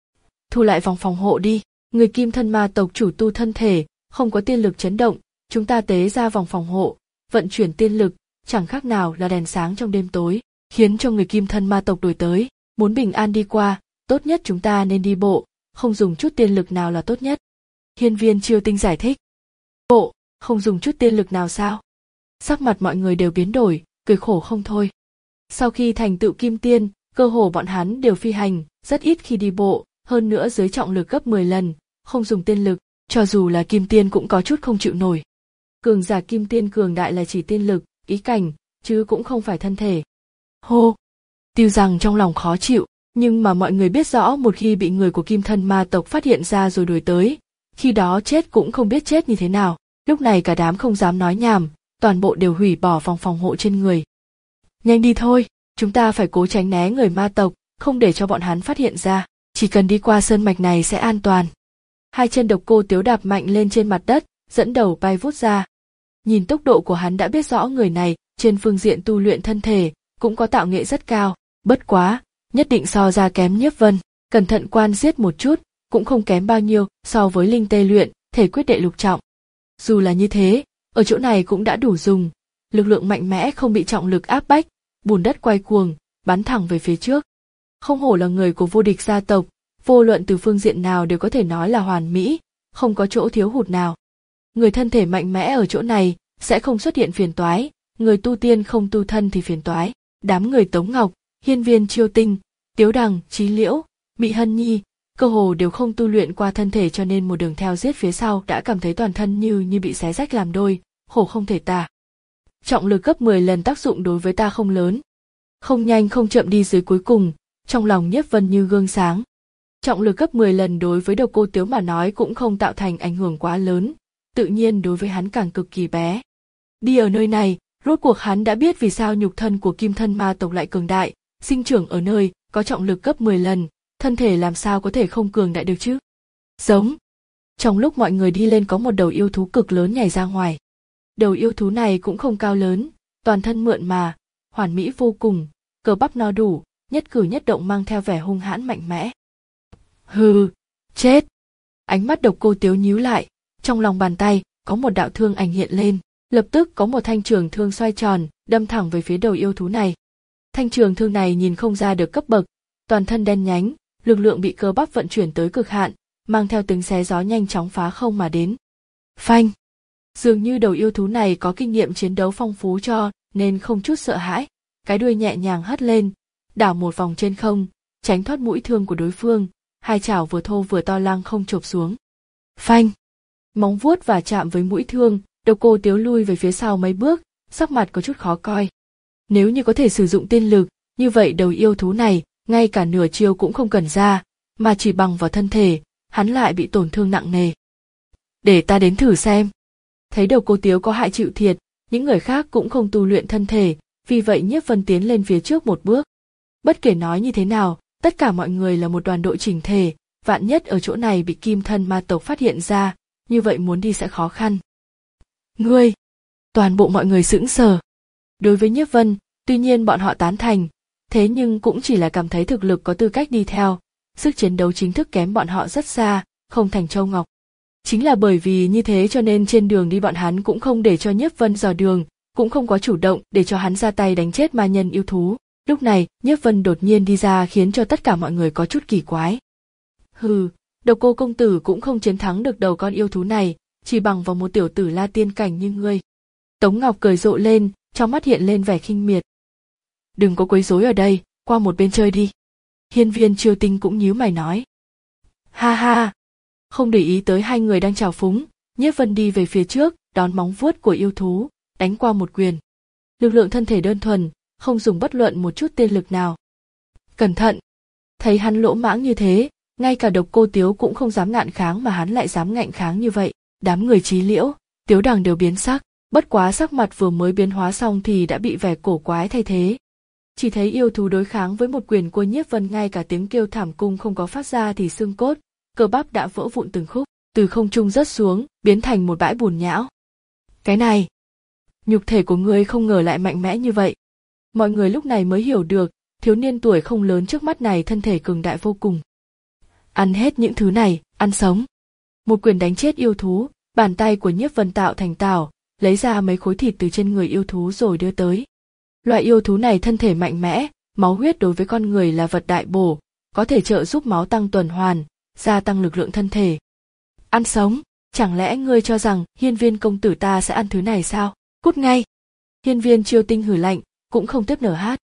Thu lại vòng phòng hộ đi, người Kim Thân Ma tộc chủ tu thân thể, không có tiên lực chấn động, chúng ta tế ra vòng phòng hộ, vận chuyển tiên lực, chẳng khác nào là đèn sáng trong đêm tối, khiến cho người Kim Thân Ma tộc đuổi tới, muốn bình an đi qua, tốt nhất chúng ta nên đi bộ, không dùng chút tiên lực nào là tốt nhất. Hiên Viên Chiêu Tinh giải thích. Bộ, không dùng chút tiên lực nào sao? Sắc mặt mọi người đều biến đổi, cười khổ không thôi. Sau khi thành tựu kim tiên, cơ hồ bọn hắn đều phi hành, rất ít khi đi bộ, hơn nữa dưới trọng lực gấp mười lần, không dùng tiên lực, cho dù là kim tiên cũng có chút không chịu nổi. Cường giả kim tiên cường đại là chỉ tiên lực, ý cảnh, chứ cũng không phải thân thể. Hô! Tiêu Rằng trong lòng khó chịu, nhưng mà mọi người biết rõ một khi bị người của Kim Thân Ma tộc phát hiện ra rồi đuổi tới, khi đó chết cũng không biết chết như thế nào. Lúc này cả đám không dám nói nhảm, toàn bộ đều hủy bỏ vòng phòng hộ trên người. Nhanh đi thôi, chúng ta phải cố tránh né người ma tộc, không để cho bọn hắn phát hiện ra, chỉ cần đi qua sơn mạch này sẽ an toàn. Hai chân Độc Cô Tiếu đạp mạnh lên trên mặt đất, dẫn đầu bay vút ra. Nhìn tốc độ của hắn đã biết rõ người này trên phương diện tu luyện thân thể cũng có tạo nghệ rất cao, bất quá, nhất định so ra kém Nhiếp Vân, cẩn thận quan sát một chút, cũng không kém bao nhiêu so với linh tê luyện, thể quyết đệ lục trọng. Dù là như thế, ở chỗ này cũng đã đủ dùng, lực lượng mạnh mẽ không bị trọng lực áp bách, bùn đất quay cuồng, bắn thẳng về phía trước. Không hổ là người của vô địch gia tộc, vô luận từ phương diện nào đều có thể nói là hoàn mỹ, không có chỗ thiếu hụt nào. Người thân thể mạnh mẽ ở chỗ này sẽ không xuất hiện phiền toái, người tu tiên không tu thân thì phiền toái. Đám người Tống Ngọc, Hiên Viên Chiêu Tinh, Tiếu Đằng, Chí Liễu, Mị Hân Nhi, cơ hồ đều không tu luyện qua thân thể cho nên một đường theo giết phía sau đã cảm thấy toàn thân như như bị xé rách làm đôi, khổ không thể tả. Trọng lực gấp mười lần tác dụng đối với ta không lớn. Không nhanh không chậm đi dưới cuối cùng, trong lòng Nhiếp Vân như gương sáng. Trọng lực gấp mười lần đối với Độc Cô Tiếu mà nói cũng không tạo thành ảnh hưởng quá lớn, tự nhiên đối với hắn càng cực kỳ bé. Đi ở nơi này, rốt cuộc hắn đã biết vì sao nhục thân của Kim Thân Ma tộc lại cường đại, sinh trưởng ở nơi có trọng lực gấp mười lần, thân thể làm sao có thể không cường đại được chứ? Giống. Trong lúc mọi người đi lên có một đầu yêu thú cực lớn nhảy ra ngoài. Đầu yêu thú này cũng không cao lớn, toàn thân mượn mà, hoàn mỹ vô cùng, cơ bắp no đủ, nhất cử nhất động mang theo vẻ hung hãn mạnh mẽ. Hừ, chết. Ánh mắt Độc Cô Tiếu nhíu lại, trong lòng bàn tay có một đạo thương ảnh hiện lên, lập tức có một thanh trường thương xoay tròn, đâm thẳng về phía đầu yêu thú này. Thanh trường thương này nhìn không ra được cấp bậc, toàn thân đen nhánh, lực lượng bị cơ bắp vận chuyển tới cực hạn, mang theo tiếng xé gió nhanh chóng phá không mà đến. Phanh! Dường như đầu yêu thú này có kinh nghiệm chiến đấu phong phú cho nên không chút sợ hãi, cái đuôi nhẹ nhàng hất lên, đảo một vòng trên không, tránh thoát mũi thương của đối phương, hai chảo vừa thô vừa to lăng không chộp xuống. Phanh! Móng vuốt và chạm với mũi thương, Độc Cô Tiếu lui về phía sau mấy bước, sắc mặt có chút khó coi. Nếu như có thể sử dụng tiên lực, như vậy đầu yêu thú này, ngay cả nửa chiêu cũng không cần ra, mà chỉ bằng vào thân thể, hắn lại bị tổn thương nặng nề. Để ta đến thử xem. Thấy Độc Cô Tiếu có hại chịu thiệt, những người khác cũng không tu luyện thân thể, vì vậy Nhiếp Vân tiến lên phía trước một bước. Bất kể nói như thế nào, tất cả mọi người là một đoàn đội chỉnh thể, vạn nhất ở chỗ này bị Kim Thân Ma tộc phát hiện ra, như vậy muốn đi sẽ khó khăn. Ngươi! Toàn bộ mọi người sững sờ. Đối với Nhiếp Vân, tuy nhiên bọn họ tán thành, thế nhưng cũng chỉ là cảm thấy thực lực có tư cách đi theo, sức chiến đấu chính thức kém bọn họ rất xa, không thành châu ngọc. Chính là bởi vì như thế cho nên trên đường đi bọn hắn cũng không để cho Nhiếp Vân dò đường, cũng không có chủ động để cho hắn ra tay đánh chết ma nhân yêu thú. Lúc này, Nhiếp Vân đột nhiên đi ra khiến cho tất cả mọi người có chút kỳ quái. Hừ, Độc Cô công tử cũng không chiến thắng được đầu con yêu thú này, chỉ bằng vào một tiểu tử La Tiên cảnh như ngươi. Tống Ngọc cười rộ lên, trong mắt hiện lên vẻ khinh miệt. Đừng có quấy rối ở đây, qua một bên chơi đi. Hiên Viên Chiêu Tinh cũng nhíu mày nói. Ha ha, không để ý tới hai người đang chào phúng, Nhiếp Vân đi về phía trước, đón móng vuốt của yêu thú, đánh qua một quyền. Lực lượng thân thể đơn thuần, không dùng bất luận một chút tiên lực nào. Cẩn thận! Thấy hắn lỗ mãng như thế, ngay cả Độc Cô Tiếu cũng không dám ngạn kháng mà hắn lại dám ngạnh kháng như vậy. Đám người Chí Liễu, Tiếu Đằng đều biến sắc, bất quá sắc mặt vừa mới biến hóa xong thì đã bị vẻ cổ quái thay thế. Chỉ thấy yêu thú đối kháng với một quyền của Nhiếp Vân, ngay cả tiếng kêu thảm cung không có phát ra thì xương cốt, cơ bắp đã vỡ vụn từng khúc, từ không trung rớt xuống, biến thành một bãi bùn nhão. Cái này, nhục thể của ngươi không ngờ lại mạnh mẽ như vậy. Mọi người lúc này mới hiểu được, thiếu niên tuổi không lớn trước mắt này thân thể cường đại vô cùng. Ăn hết những thứ này, ăn sống. Một quyền đánh chết yêu thú, bàn tay của Nhiếp Vân tạo thành tảo, lấy ra mấy khối thịt từ trên người yêu thú rồi đưa tới. Loại yêu thú này thân thể mạnh mẽ, máu huyết đối với con người là vật đại bổ, có thể trợ giúp máu tăng tuần hoàn, gia tăng lực lượng thân thể. Ăn sống, chẳng lẽ ngươi cho rằng Hiên Viên công tử ta sẽ ăn thứ này sao? Cút ngay! Hiên Viên Chiêu Tinh hử lạnh, cũng không tiếp nở hát.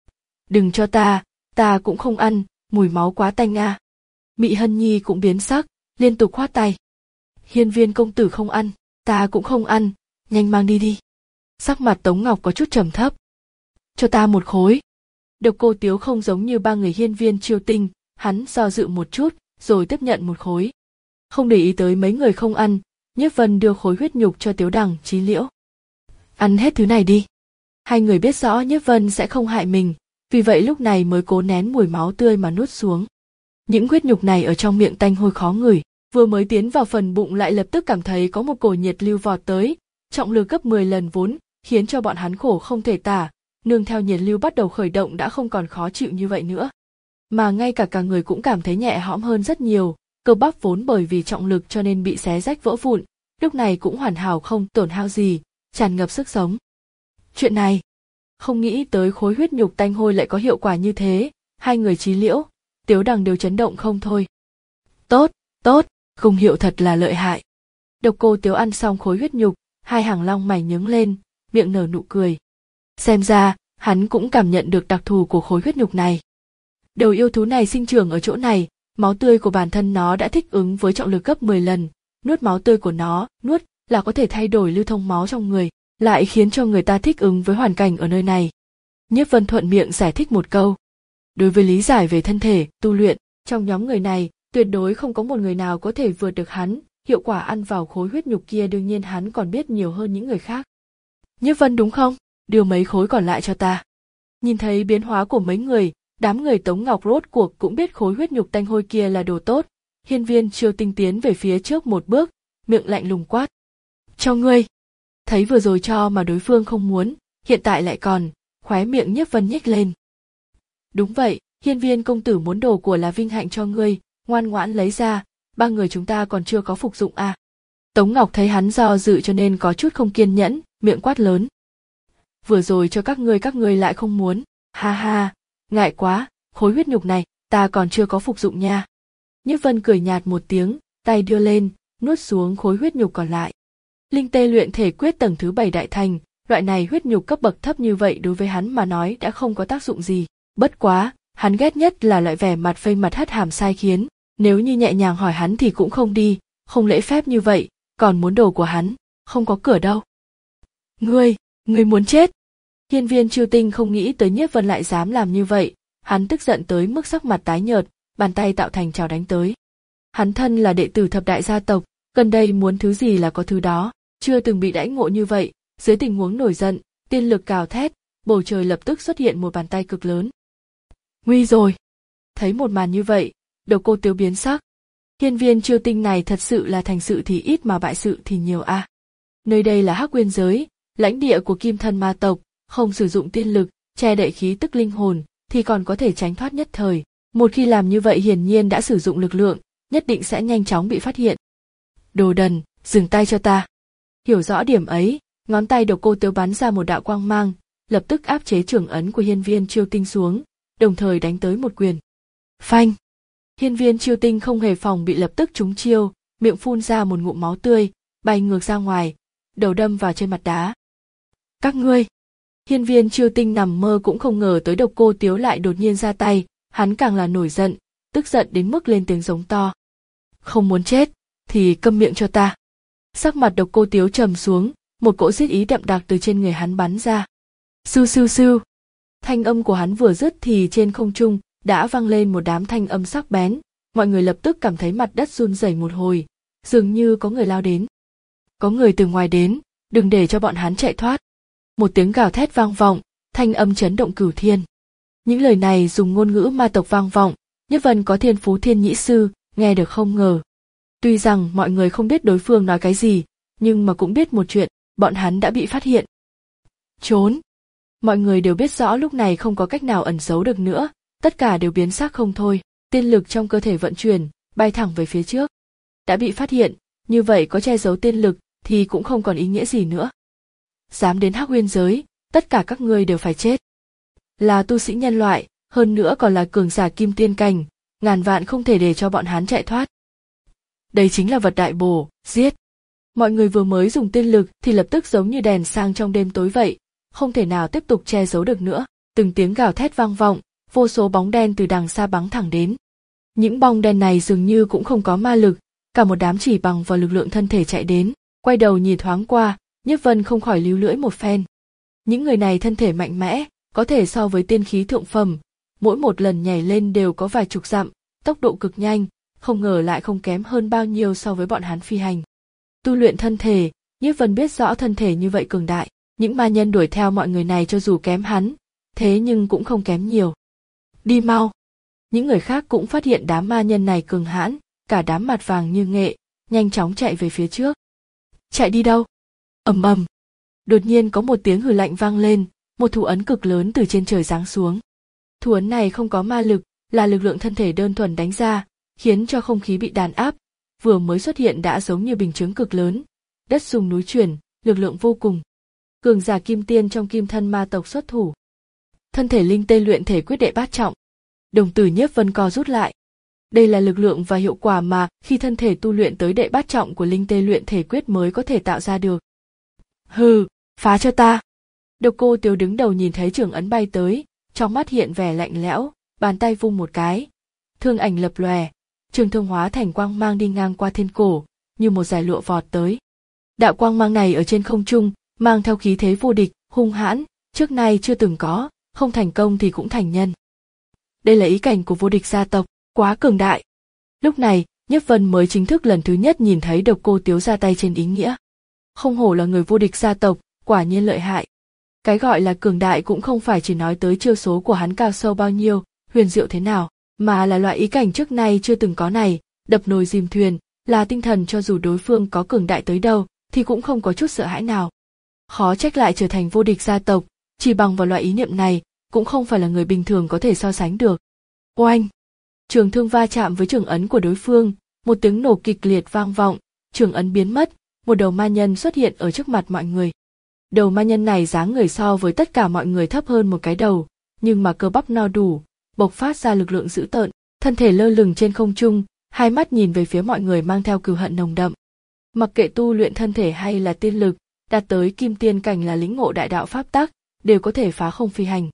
Đừng cho ta, ta cũng không ăn, mùi máu quá tanh a. À. Mị Hân Nhi cũng biến sắc, liên tục khoát tay. Hiên Viên công tử không ăn, ta cũng không ăn, nhanh mang đi đi. Sắc mặt Tống Ngọc có chút trầm thấp. Cho ta một khối. Độc Cô Tiếu không giống như ba người Hiên Viên Chiêu Tinh, hắn do dự một chút, rồi tiếp nhận một khối. Không để ý tới mấy người không ăn, Nhiếp Vân đưa khối huyết nhục cho Tiếu Đằng, Chí Liễu. Ăn hết thứ này đi. Hai người biết rõ Nhiếp Vân sẽ không hại mình, vì vậy lúc này mới cố nén mùi máu tươi mà nuốt xuống. Những huyết nhục này ở trong miệng tanh hôi khó ngửi, vừa mới tiến vào phần bụng lại lập tức cảm thấy có một cổ nhiệt lưu vọt tới, trọng lực gấp mười lần vốn, khiến cho bọn hắn khổ không thể tả, nương theo nhiệt lưu bắt đầu khởi động đã không còn khó chịu như vậy nữa. Mà ngay cả cả người cũng cảm thấy nhẹ hõm hơn rất nhiều, cơ bắp vốn bởi vì trọng lực cho nên bị xé rách vỡ vụn, lúc này cũng hoàn hảo không tổn hao gì, tràn ngập sức sống. Chuyện này, không nghĩ tới khối huyết nhục tanh hôi lại có hiệu quả như thế, hai người Chí Liễu, Tiếu Đằng đều chấn động không thôi. Tốt, tốt, công hiệu thật là lợi hại. Độc Cô Tiếu ăn xong khối huyết nhục, hai hàng long mày nhướng lên, miệng nở nụ cười. Xem ra, hắn cũng cảm nhận được đặc thù của khối huyết nhục này. Đầu yêu thú này sinh trưởng ở chỗ này, máu tươi của bản thân nó đã thích ứng với trọng lực gấp mười lần, nuốt máu tươi của nó, nuốt là có thể thay đổi lưu thông máu trong người, lại khiến cho người ta thích ứng với hoàn cảnh ở nơi này. Nhiếp Vân thuận miệng giải thích một câu. Đối với lý giải về thân thể, tu luyện, trong nhóm người này, tuyệt đối không có một người nào có thể vượt được hắn, hiệu quả ăn vào khối huyết nhục kia đương nhiên hắn còn biết nhiều hơn những người khác. Nhiếp Vân đúng không? Đưa mấy khối còn lại cho ta. Nhìn thấy biến hóa của mấy người, đám người Tống Ngọc rốt cuộc cũng biết khối huyết nhục tanh hôi kia là đồ tốt. Hiên Viên Chiêu Tinh tiến về phía trước một bước, miệng lạnh lùng quát. Cho ngươi! Thấy vừa rồi cho mà đối phương không muốn, hiện tại lại còn, khóe miệng Nhiếp Vân nhếch lên. Đúng vậy, Hiên Viên công tử muốn đồ của là vinh hạnh cho ngươi, ngoan ngoãn lấy ra, ba người chúng ta còn chưa có phục dụng à. Tống Ngọc thấy hắn do dự cho nên có chút không kiên nhẫn, miệng quát lớn. Vừa rồi cho các ngươi các ngươi lại không muốn, ha ha, ngại quá, khối huyết nhục này, ta còn chưa có phục dụng nha. Nhiếp Vân cười nhạt một tiếng, tay đưa lên, nuốt xuống khối huyết nhục còn lại. Linh tê luyện thể quyết tầng thứ bảy đại thành, loại này huyết nhục cấp bậc thấp như vậy đối với hắn mà nói đã không có tác dụng gì. Bất quá, hắn ghét nhất là loại vẻ mặt phây mặt hất hàm sai khiến, nếu như nhẹ nhàng hỏi hắn thì cũng không đi, không lễ phép như vậy, còn muốn đồ của hắn, không có cửa đâu. Ngươi, ngươi muốn chết. Hiên Viên Chiêu Tinh không nghĩ tới Nhiếp Vân lại dám làm như vậy, hắn tức giận tới mức sắc mặt tái nhợt, bàn tay tạo thành chảo đánh tới. Hắn thân là đệ tử thập đại gia tộc, gần đây muốn thứ gì là có thứ đó, chưa từng bị đãi ngộ như vậy, dưới tình huống nổi giận, tiên lực cào thét, bầu trời lập tức xuất hiện một bàn tay cực lớn. Nguy rồi! Thấy một màn như vậy, Độc Cô Tiếu biến sắc. Hiên Viên Chiêu Tinh này thật sự là thành sự thì ít mà bại sự thì nhiều a. À. Nơi đây là Hắc Nguyên giới, lãnh địa của Kim Thân ma tộc, không sử dụng tiên lực, che đậy khí tức linh hồn, thì còn có thể tránh thoát nhất thời. Một khi làm như vậy hiển nhiên đã sử dụng lực lượng, nhất định sẽ nhanh chóng bị phát hiện. Đồ đần, dừng tay cho ta. Hiểu rõ điểm ấy, ngón tay Độc Cô Tiếu bắn ra một đạo quang mang, lập tức áp chế trường ấn của Hiên Viên Chiêu Tinh xuống, đồng thời đánh tới một quyền. Phanh! Hiên Viên Chiêu Tinh không hề phòng bị lập tức trúng chiêu, miệng phun ra một ngụm máu tươi, bay ngược ra ngoài, đầu đâm vào trên mặt đá. Các ngươi! Hiên Viên Chiêu Tinh nằm mơ cũng không ngờ tới Độc Cô Tiếu lại đột nhiên ra tay, hắn càng là nổi giận, tức giận đến mức lên tiếng giống to. Không muốn chết, thì câm miệng cho ta. Sắc mặt Độc Cô Tiếu trầm xuống, một cỗ giết ý đậm đặc từ trên người hắn bắn ra. Sưu sưu sưu. Thanh âm của hắn vừa dứt thì trên không trung đã vang lên một đám thanh âm sắc bén, mọi người lập tức cảm thấy mặt đất run rẩy một hồi, dường như có người lao đến. Có người từ ngoài đến, đừng để cho bọn hắn chạy thoát. Một tiếng gào thét vang vọng, thanh âm chấn động cửu thiên. Những lời này dùng ngôn ngữ ma tộc vang vọng, Nhất Vân có thiên phú thiên nhĩ sư, nghe được không ngờ. Tuy rằng mọi người không biết đối phương nói cái gì, nhưng mà cũng biết một chuyện, bọn hắn đã bị phát hiện. Trốn! Mọi người đều biết rõ lúc này không có cách nào ẩn giấu được nữa, tất cả đều biến sắc không thôi, tiên lực trong cơ thể vận chuyển, bay thẳng về phía trước. Đã bị phát hiện, như vậy có che giấu tiên lực thì cũng không còn ý nghĩa gì nữa. Dám đến Hắc Nguyên giới, tất cả các ngươi đều phải chết. Là tu sĩ nhân loại, hơn nữa còn là cường giả kim tiên cảnh, ngàn vạn không thể để cho bọn hắn chạy thoát. Đây chính là vật đại bổ, giết. Mọi người vừa mới dùng tiên lực thì lập tức giống như đèn sang trong đêm tối vậy, không thể nào tiếp tục che giấu được nữa. Từng tiếng gào thét vang vọng, vô số bóng đen từ đằng xa bắn thẳng đến. Những bóng đen này dường như cũng không có ma lực, cả một đám chỉ bằng vào lực lượng thân thể chạy đến. Quay đầu nhìn thoáng qua, Nhất Vân không khỏi líu lưỡi một phen. Những người này thân thể mạnh mẽ, có thể so với tiên khí thượng phẩm, mỗi một lần nhảy lên đều có vài chục dặm, tốc độ cực nhanh, không ngờ lại không kém hơn bao nhiêu so với bọn hắn phi hành. Tu luyện thân thể, Nhất Vân biết rõ thân thể như vậy cường đại, những ma nhân đuổi theo mọi người này cho dù kém hắn, thế nhưng cũng không kém nhiều. Đi mau! Những người khác cũng phát hiện đám ma nhân này cường hãn, cả đám mặt vàng như nghệ, nhanh chóng chạy về phía trước. Chạy đi đâu? Ầm ầm! Đột nhiên có một tiếng hừ lạnh vang lên, một thủ ấn cực lớn từ trên trời giáng xuống. Thủ ấn này không có ma lực, là lực lượng thân thể đơn thuần đánh ra, khiến cho không khí bị đàn áp, vừa mới xuất hiện đã giống như bình chướng cực lớn, đất rung núi chuyển, lực lượng vô cùng. Cường giả kim tiên trong kim thân ma tộc xuất thủ. Thân thể linh tê luyện thể quyết đệ bát trọng. Đồng tử Nhiếp Vân co rút lại. Đây là lực lượng và hiệu quả mà khi thân thể tu luyện tới đệ bát trọng của linh tê luyện thể quyết mới có thể tạo ra được. Hừ, phá cho ta! Độc Cô Tiếu đứng đầu nhìn thấy trường ấn bay tới, trong mắt hiện vẻ lạnh lẽo, bàn tay vung một cái, thương ảnh lập lòe, trường thương hóa thành quang mang đi ngang qua thiên cổ, như một dải lụa vọt tới. Đạo quang mang này ở trên không trung, mang theo khí thế vô địch, hung hãn, trước nay chưa từng có, không thành công thì cũng thành nhân. Đây là ý cảnh của vô địch gia tộc, quá cường đại. Lúc này, Nhiếp Vân mới chính thức lần thứ nhất nhìn thấy Độc Cô Tiếu ra tay trên ý nghĩa. Không hổ là người vô địch gia tộc, quả nhiên lợi hại. Cái gọi là cường đại cũng không phải chỉ nói tới chiêu số của hắn cao sâu bao nhiêu, huyền diệu thế nào, mà là loại ý cảnh trước nay chưa từng có này, đập nồi dìm thuyền, là tinh thần cho dù đối phương có cường đại tới đâu, thì cũng không có chút sợ hãi nào. Khó trách lại trở thành vô địch gia tộc, chỉ bằng vào loại ý niệm này, cũng không phải là người bình thường có thể so sánh được. Oanh! Trường thương va chạm với trường ấn của đối phương, một tiếng nổ kịch liệt vang vọng, trường ấn biến mất, một đầu ma nhân xuất hiện ở trước mặt mọi người. Đầu ma nhân này dáng người so với tất cả mọi người thấp hơn một cái đầu, nhưng mà cơ bắp no đủ, bộc phát ra lực lượng dữ tợn, thân thể lơ lửng trên không trung, hai mắt nhìn về phía mọi người mang theo cừu hận nồng đậm. Mặc kệ tu luyện thân thể hay là tiên lực, đạt tới kim tiên cảnh là lĩnh ngộ đại đạo pháp tắc, đều có thể phá không phi hành.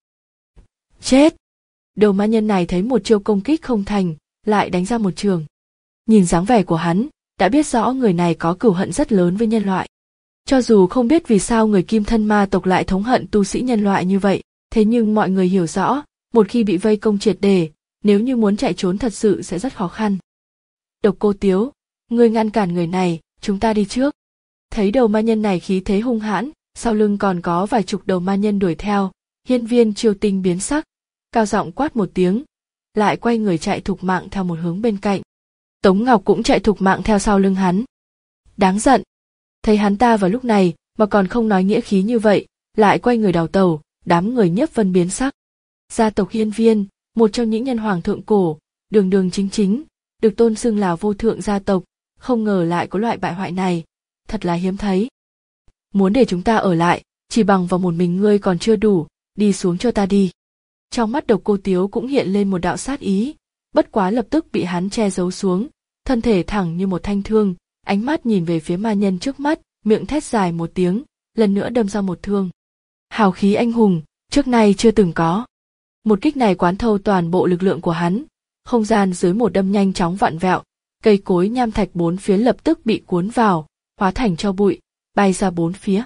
Chết! Đầu ma nhân này thấy một chiêu công kích không thành, lại đánh ra một trường. Nhìn dáng vẻ của hắn, đã biết rõ người này có cừu hận rất lớn với nhân loại. Cho dù không biết vì sao người kim thân ma tộc lại thống hận tu sĩ nhân loại như vậy, thế nhưng mọi người hiểu rõ, một khi bị vây công triệt để, nếu như muốn chạy trốn thật sự sẽ rất khó khăn. Độc Cô Tiếu, ngươi ngăn cản người này, chúng ta đi trước. Thấy đầu ma nhân này khí thế hung hãn, sau lưng còn có vài chục đầu ma nhân đuổi theo, Hiên Viên Chiêu Tinh biến sắc, cao giọng quát một tiếng, lại quay người chạy thục mạng theo một hướng bên cạnh. Tống Ngọc cũng chạy thục mạng theo sau lưng hắn. Đáng giận! Thấy hắn ta vào lúc này mà còn không nói nghĩa khí như vậy, lại quay người đào tẩu, đám người Nhiếp Vân biến sắc. Gia tộc Hiên Viên, một trong những nhân hoàng thượng cổ, đường đường chính chính, được tôn xưng là vô thượng gia tộc, không ngờ lại có loại bại hoại này, thật là hiếm thấy. Muốn để chúng ta ở lại, chỉ bằng vào một mình ngươi còn chưa đủ, đi xuống cho ta đi. Trong mắt Độc Cô Tiếu cũng hiện lên một đạo sát ý, bất quá lập tức bị hắn che giấu xuống, thân thể thẳng như một thanh thương, ánh mắt nhìn về phía ma nhân trước mắt, miệng thét dài một tiếng, lần nữa đâm ra một thương. Hào khí anh hùng, trước nay chưa từng có. Một kích này quán thâu toàn bộ lực lượng của hắn, không gian dưới một đâm nhanh chóng vặn vẹo, cây cối nham thạch bốn phía lập tức bị cuốn vào, hóa thành tro bụi, bay ra bốn phía.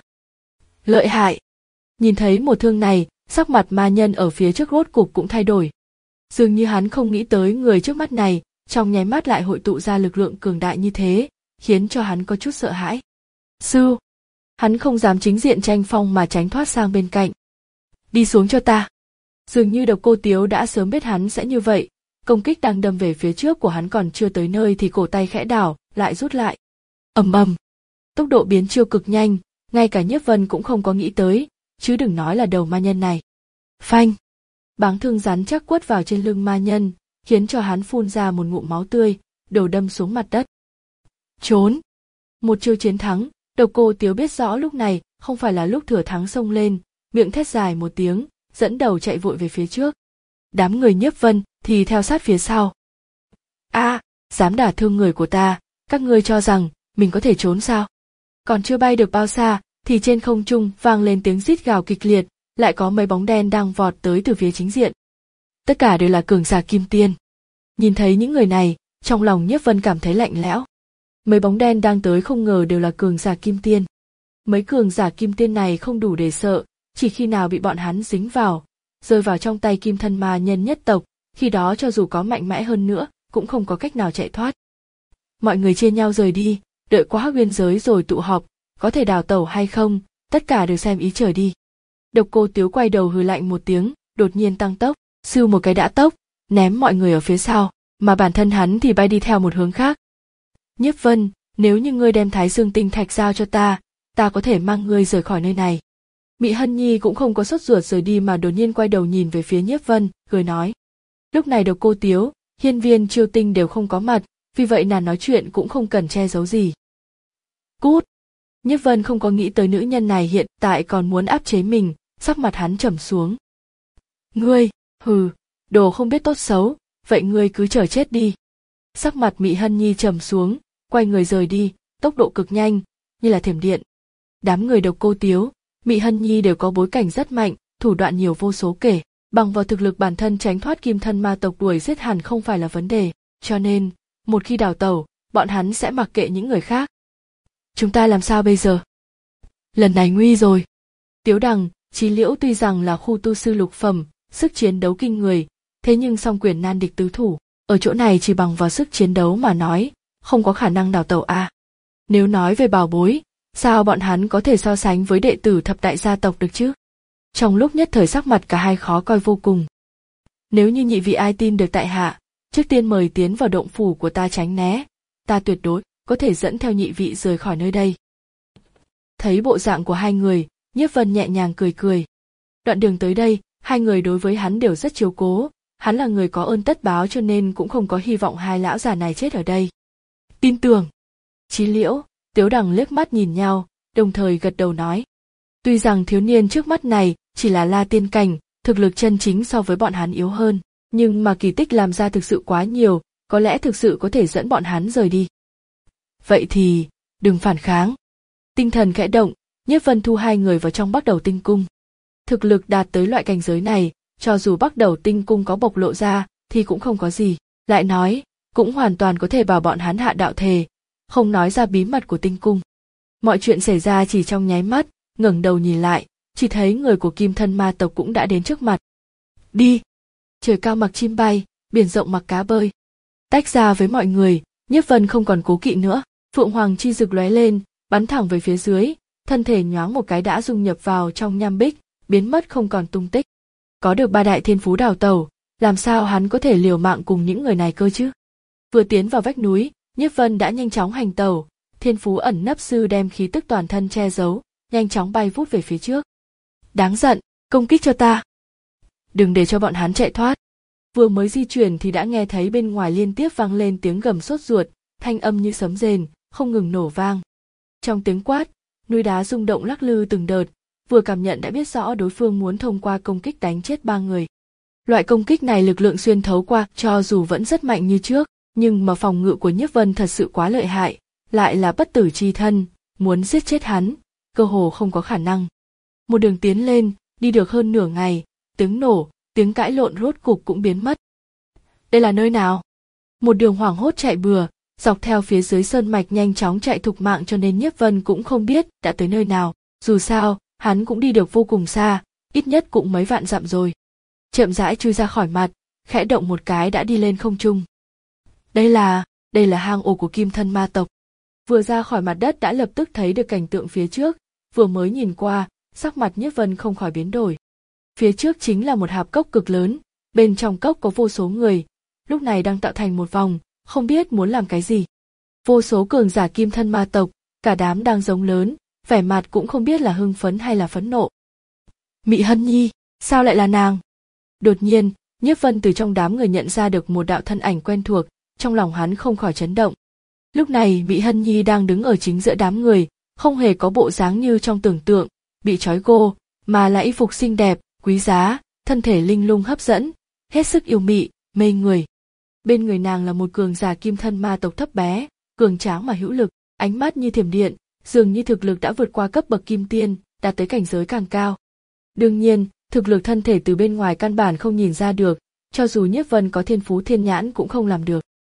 Lợi hại! Nhìn thấy một thương này, sắc mặt ma nhân ở phía trước rốt cục cũng thay đổi. Dường như hắn không nghĩ tới người trước mắt này, trong nháy mắt lại hội tụ ra lực lượng cường đại như thế, khiến cho hắn có chút sợ hãi. Sư! Hắn không dám chính diện tranh phong mà tránh thoát sang bên cạnh. Đi xuống cho ta! Dường như Độc Cô Tiếu đã sớm biết hắn sẽ như vậy, công kích đang đâm về phía trước của hắn còn chưa tới nơi thì cổ tay khẽ đảo, lại rút lại. Ầm ầm! Tốc độ biến chiêu cực nhanh, ngay cả Nhiếp Vân cũng không có nghĩ tới, chứ đừng nói là đầu ma nhân này. Phanh! Báng thương rắn chắc quất vào trên lưng ma nhân, khiến cho hắn phun ra một ngụm máu tươi, đầu đâm xuống mặt đất. Trốn! Một chiêu chiến thắng, Độc Cô Tiếu biết rõ lúc này không phải là lúc thừa thắng xông lên, miệng thét dài một tiếng, dẫn đầu chạy vội về phía trước. Đám người Nhiếp Vân thì theo sát phía sau. A, à, dám đả thương người của ta, các ngươi cho rằng mình có thể trốn sao? Còn chưa bay được bao xa, thì trên không trung vang lên tiếng rít gào kịch liệt, lại có mấy bóng đen đang vọt tới từ phía chính diện. Tất cả đều là cường giả kim tiên. Nhìn thấy những người này, trong lòng Nhiếp Vân cảm thấy lạnh lẽo. Mấy bóng đen đang tới không ngờ đều là cường giả kim tiên. Mấy cường giả kim tiên này không đủ để sợ, chỉ khi nào bị bọn hắn dính vào, rơi vào trong tay kim thân ma nhân nhất tộc, khi đó cho dù có mạnh mẽ hơn nữa, cũng không có cách nào chạy thoát. Mọi người chia nhau rời đi, đợi qua Hắc Nguyên giới rồi tụ họp, có thể đào tẩu hay không, tất cả đều xem ý trời đi. Độc Cô Tiếu quay đầu hừ lạnh một tiếng, đột nhiên tăng tốc, sưu một cái đã tốc, ném mọi người ở phía sau, mà bản thân hắn thì bay đi theo một hướng khác. Nhiếp Vân, nếu như ngươi đem Thái Dương tinh thạch giao cho ta, ta có thể mang ngươi rời khỏi nơi này. Mị Hân Nhi cũng không có sốt ruột rời đi mà đột nhiên quay đầu nhìn về phía Nhiếp Vân, cười nói. Lúc này Độc Cô Tiếu, Hiên Viên Chiêu Tinh đều không có mặt, vì vậy nàng nói chuyện cũng không cần che giấu gì. Cút! Nhiếp Vân không có nghĩ tới nữ nhân này hiện tại còn muốn áp chế mình, sắc mặt hắn trầm xuống. Ngươi, hừ, đồ không biết tốt xấu, vậy ngươi cứ chờ chết đi. Sắc mặt Mị Hân Nhi trầm xuống, quay người rời đi, tốc độ cực nhanh, như là thiểm điện. Đám người Độc Cô Tiếu, Mị Hân Nhi đều có bối cảnh rất mạnh, thủ đoạn nhiều vô số kể, bằng vào thực lực bản thân tránh thoát kim thân ma tộc đuổi giết hẳn không phải là vấn đề, cho nên, một khi đào tẩu, bọn hắn sẽ mặc kệ những người khác. Chúng ta làm sao bây giờ? Lần này nguy rồi. Tiếu Đằng, Chí Liễu tuy rằng là khu tu sư lục phẩm, sức chiến đấu kinh người, thế nhưng song quyền nan địch tứ thủ, ở chỗ này chỉ bằng vào sức chiến đấu mà nói, không có khả năng đào tẩu a. Nếu nói về bảo bối, sao bọn hắn có thể so sánh với đệ tử thập đại gia tộc được chứ? Trong lúc nhất thời sắc mặt cả hai khó coi vô cùng. Nếu như nhị vị ai tin được tại hạ, trước tiên mời tiến vào động phủ của ta tránh né, ta tuyệt đối có thể dẫn theo nhị vị rời khỏi nơi đây. Thấy bộ dạng của hai người, Nhiếp Vân nhẹ nhàng cười cười. Đoạn đường tới đây, hai người đối với hắn đều rất chiếu cố, hắn là người có ơn tất báo cho nên cũng không có hy vọng hai lão già này chết ở đây. Tin tưởng. Chí Liễu, Tiếu Đằng liếc mắt nhìn nhau, đồng thời gật đầu nói. Tuy rằng thiếu niên trước mắt này chỉ là La Tiên cảnh, thực lực chân chính so với bọn hắn yếu hơn, nhưng mà kỳ tích làm ra thực sự quá nhiều, có lẽ thực sự có thể dẫn bọn hắn rời đi. Vậy thì, đừng phản kháng. Tinh thần khẽ động, Nhiếp Vân thu hai người vào trong Bắc Đầu Tinh Cung. Thực lực đạt tới loại cảnh giới này, cho dù Bắc Đầu Tinh Cung có bộc lộ ra, thì cũng không có gì. Lại nói, cũng hoàn toàn có thể bảo bọn hắn hạ đạo thề, không nói ra bí mật của Tinh Cung. Mọi chuyện xảy ra chỉ trong nháy mắt, ngẩng đầu nhìn lại, chỉ thấy người của Kim Thân Ma tộc cũng đã đến trước mặt. Đi! Trời cao mặc chim bay, biển rộng mặc cá bơi. Tách ra với mọi người, Nhiếp Vân không còn cố kỵ nữa, Phượng Hoàng chi rực lóe lên, bắn thẳng về phía dưới, thân thể nhoáng một cái đã dung nhập vào trong nham bích, biến mất không còn tung tích. Có được ba đại thiên phú đào tẩu, làm sao hắn có thể liều mạng cùng những người này cơ chứ? Vừa tiến vào vách núi, Nhiếp Vân đã nhanh chóng hành tẩu, thiên phú ẩn nấp sư đem khí tức toàn thân che giấu, nhanh chóng bay vút về phía trước. Đáng giận, công kích cho ta! Đừng để cho bọn hắn chạy thoát. Vừa mới di chuyển thì đã nghe thấy bên ngoài liên tiếp vang lên tiếng gầm sốt ruột, thanh âm như sấm rền, không ngừng nổ vang. Trong tiếng quát, núi đá rung động lắc lư từng đợt, vừa cảm nhận đã biết rõ đối phương muốn thông qua công kích đánh chết ba người. Loại công kích này lực lượng xuyên thấu qua cho dù vẫn rất mạnh như trước, nhưng mà phòng ngự của Nhiếp Vân thật sự quá lợi hại, lại là bất tử chi thân, muốn giết chết hắn, cơ hồ không có khả năng. Một đường tiến lên, đi được hơn nửa ngày, tiếng nổ, tiếng cãi lộn rốt cục cũng biến mất. Đây là nơi nào? Một đường hoảng hốt chạy bừa, dọc theo phía dưới sơn mạch nhanh chóng chạy thục mạng, cho nên Nhiếp Vân cũng không biết đã tới nơi nào, dù sao, hắn cũng đi được vô cùng xa, ít nhất cũng mấy vạn dặm rồi. Chậm rãi chui ra khỏi mặt, khẽ động một cái đã đi lên không trung. Đây là, đây là hang ổ của Kim Thân Ma tộc. Vừa ra khỏi mặt đất đã lập tức thấy được cảnh tượng phía trước, vừa mới nhìn qua, sắc mặt Nhiếp Vân không khỏi biến đổi. Phía trước chính là một hạp cốc cực lớn, bên trong cốc có vô số người, lúc này đang tạo thành một vòng, không biết muốn làm cái gì. Vô số cường giả Kim Thân Ma tộc, cả đám đang giống lớn, vẻ mặt cũng không biết là hưng phấn hay là phẫn nộ. Mị Hân Nhi, sao lại là nàng? Đột nhiên, Nhiếp Vân từ trong đám người nhận ra được một đạo thân ảnh quen thuộc, trong lòng hắn không khỏi chấn động. Lúc này Mị Hân Nhi đang đứng ở chính giữa đám người, không hề có bộ dáng như trong tưởng tượng, bị trói gô, mà là y phục xinh đẹp, quý giá, thân thể linh lung hấp dẫn, hết sức yêu mị, mê người. Bên người nàng là một cường giả Kim Thân Ma tộc thấp bé, cường tráng mà hữu lực, ánh mắt như thiểm điện, dường như thực lực đã vượt qua cấp bậc kim tiên, đạt tới cảnh giới càng cao. Đương nhiên, thực lực thân thể từ bên ngoài căn bản không nhìn ra được, cho dù Nhiếp Vân có thiên phú thiên nhãn cũng không làm được.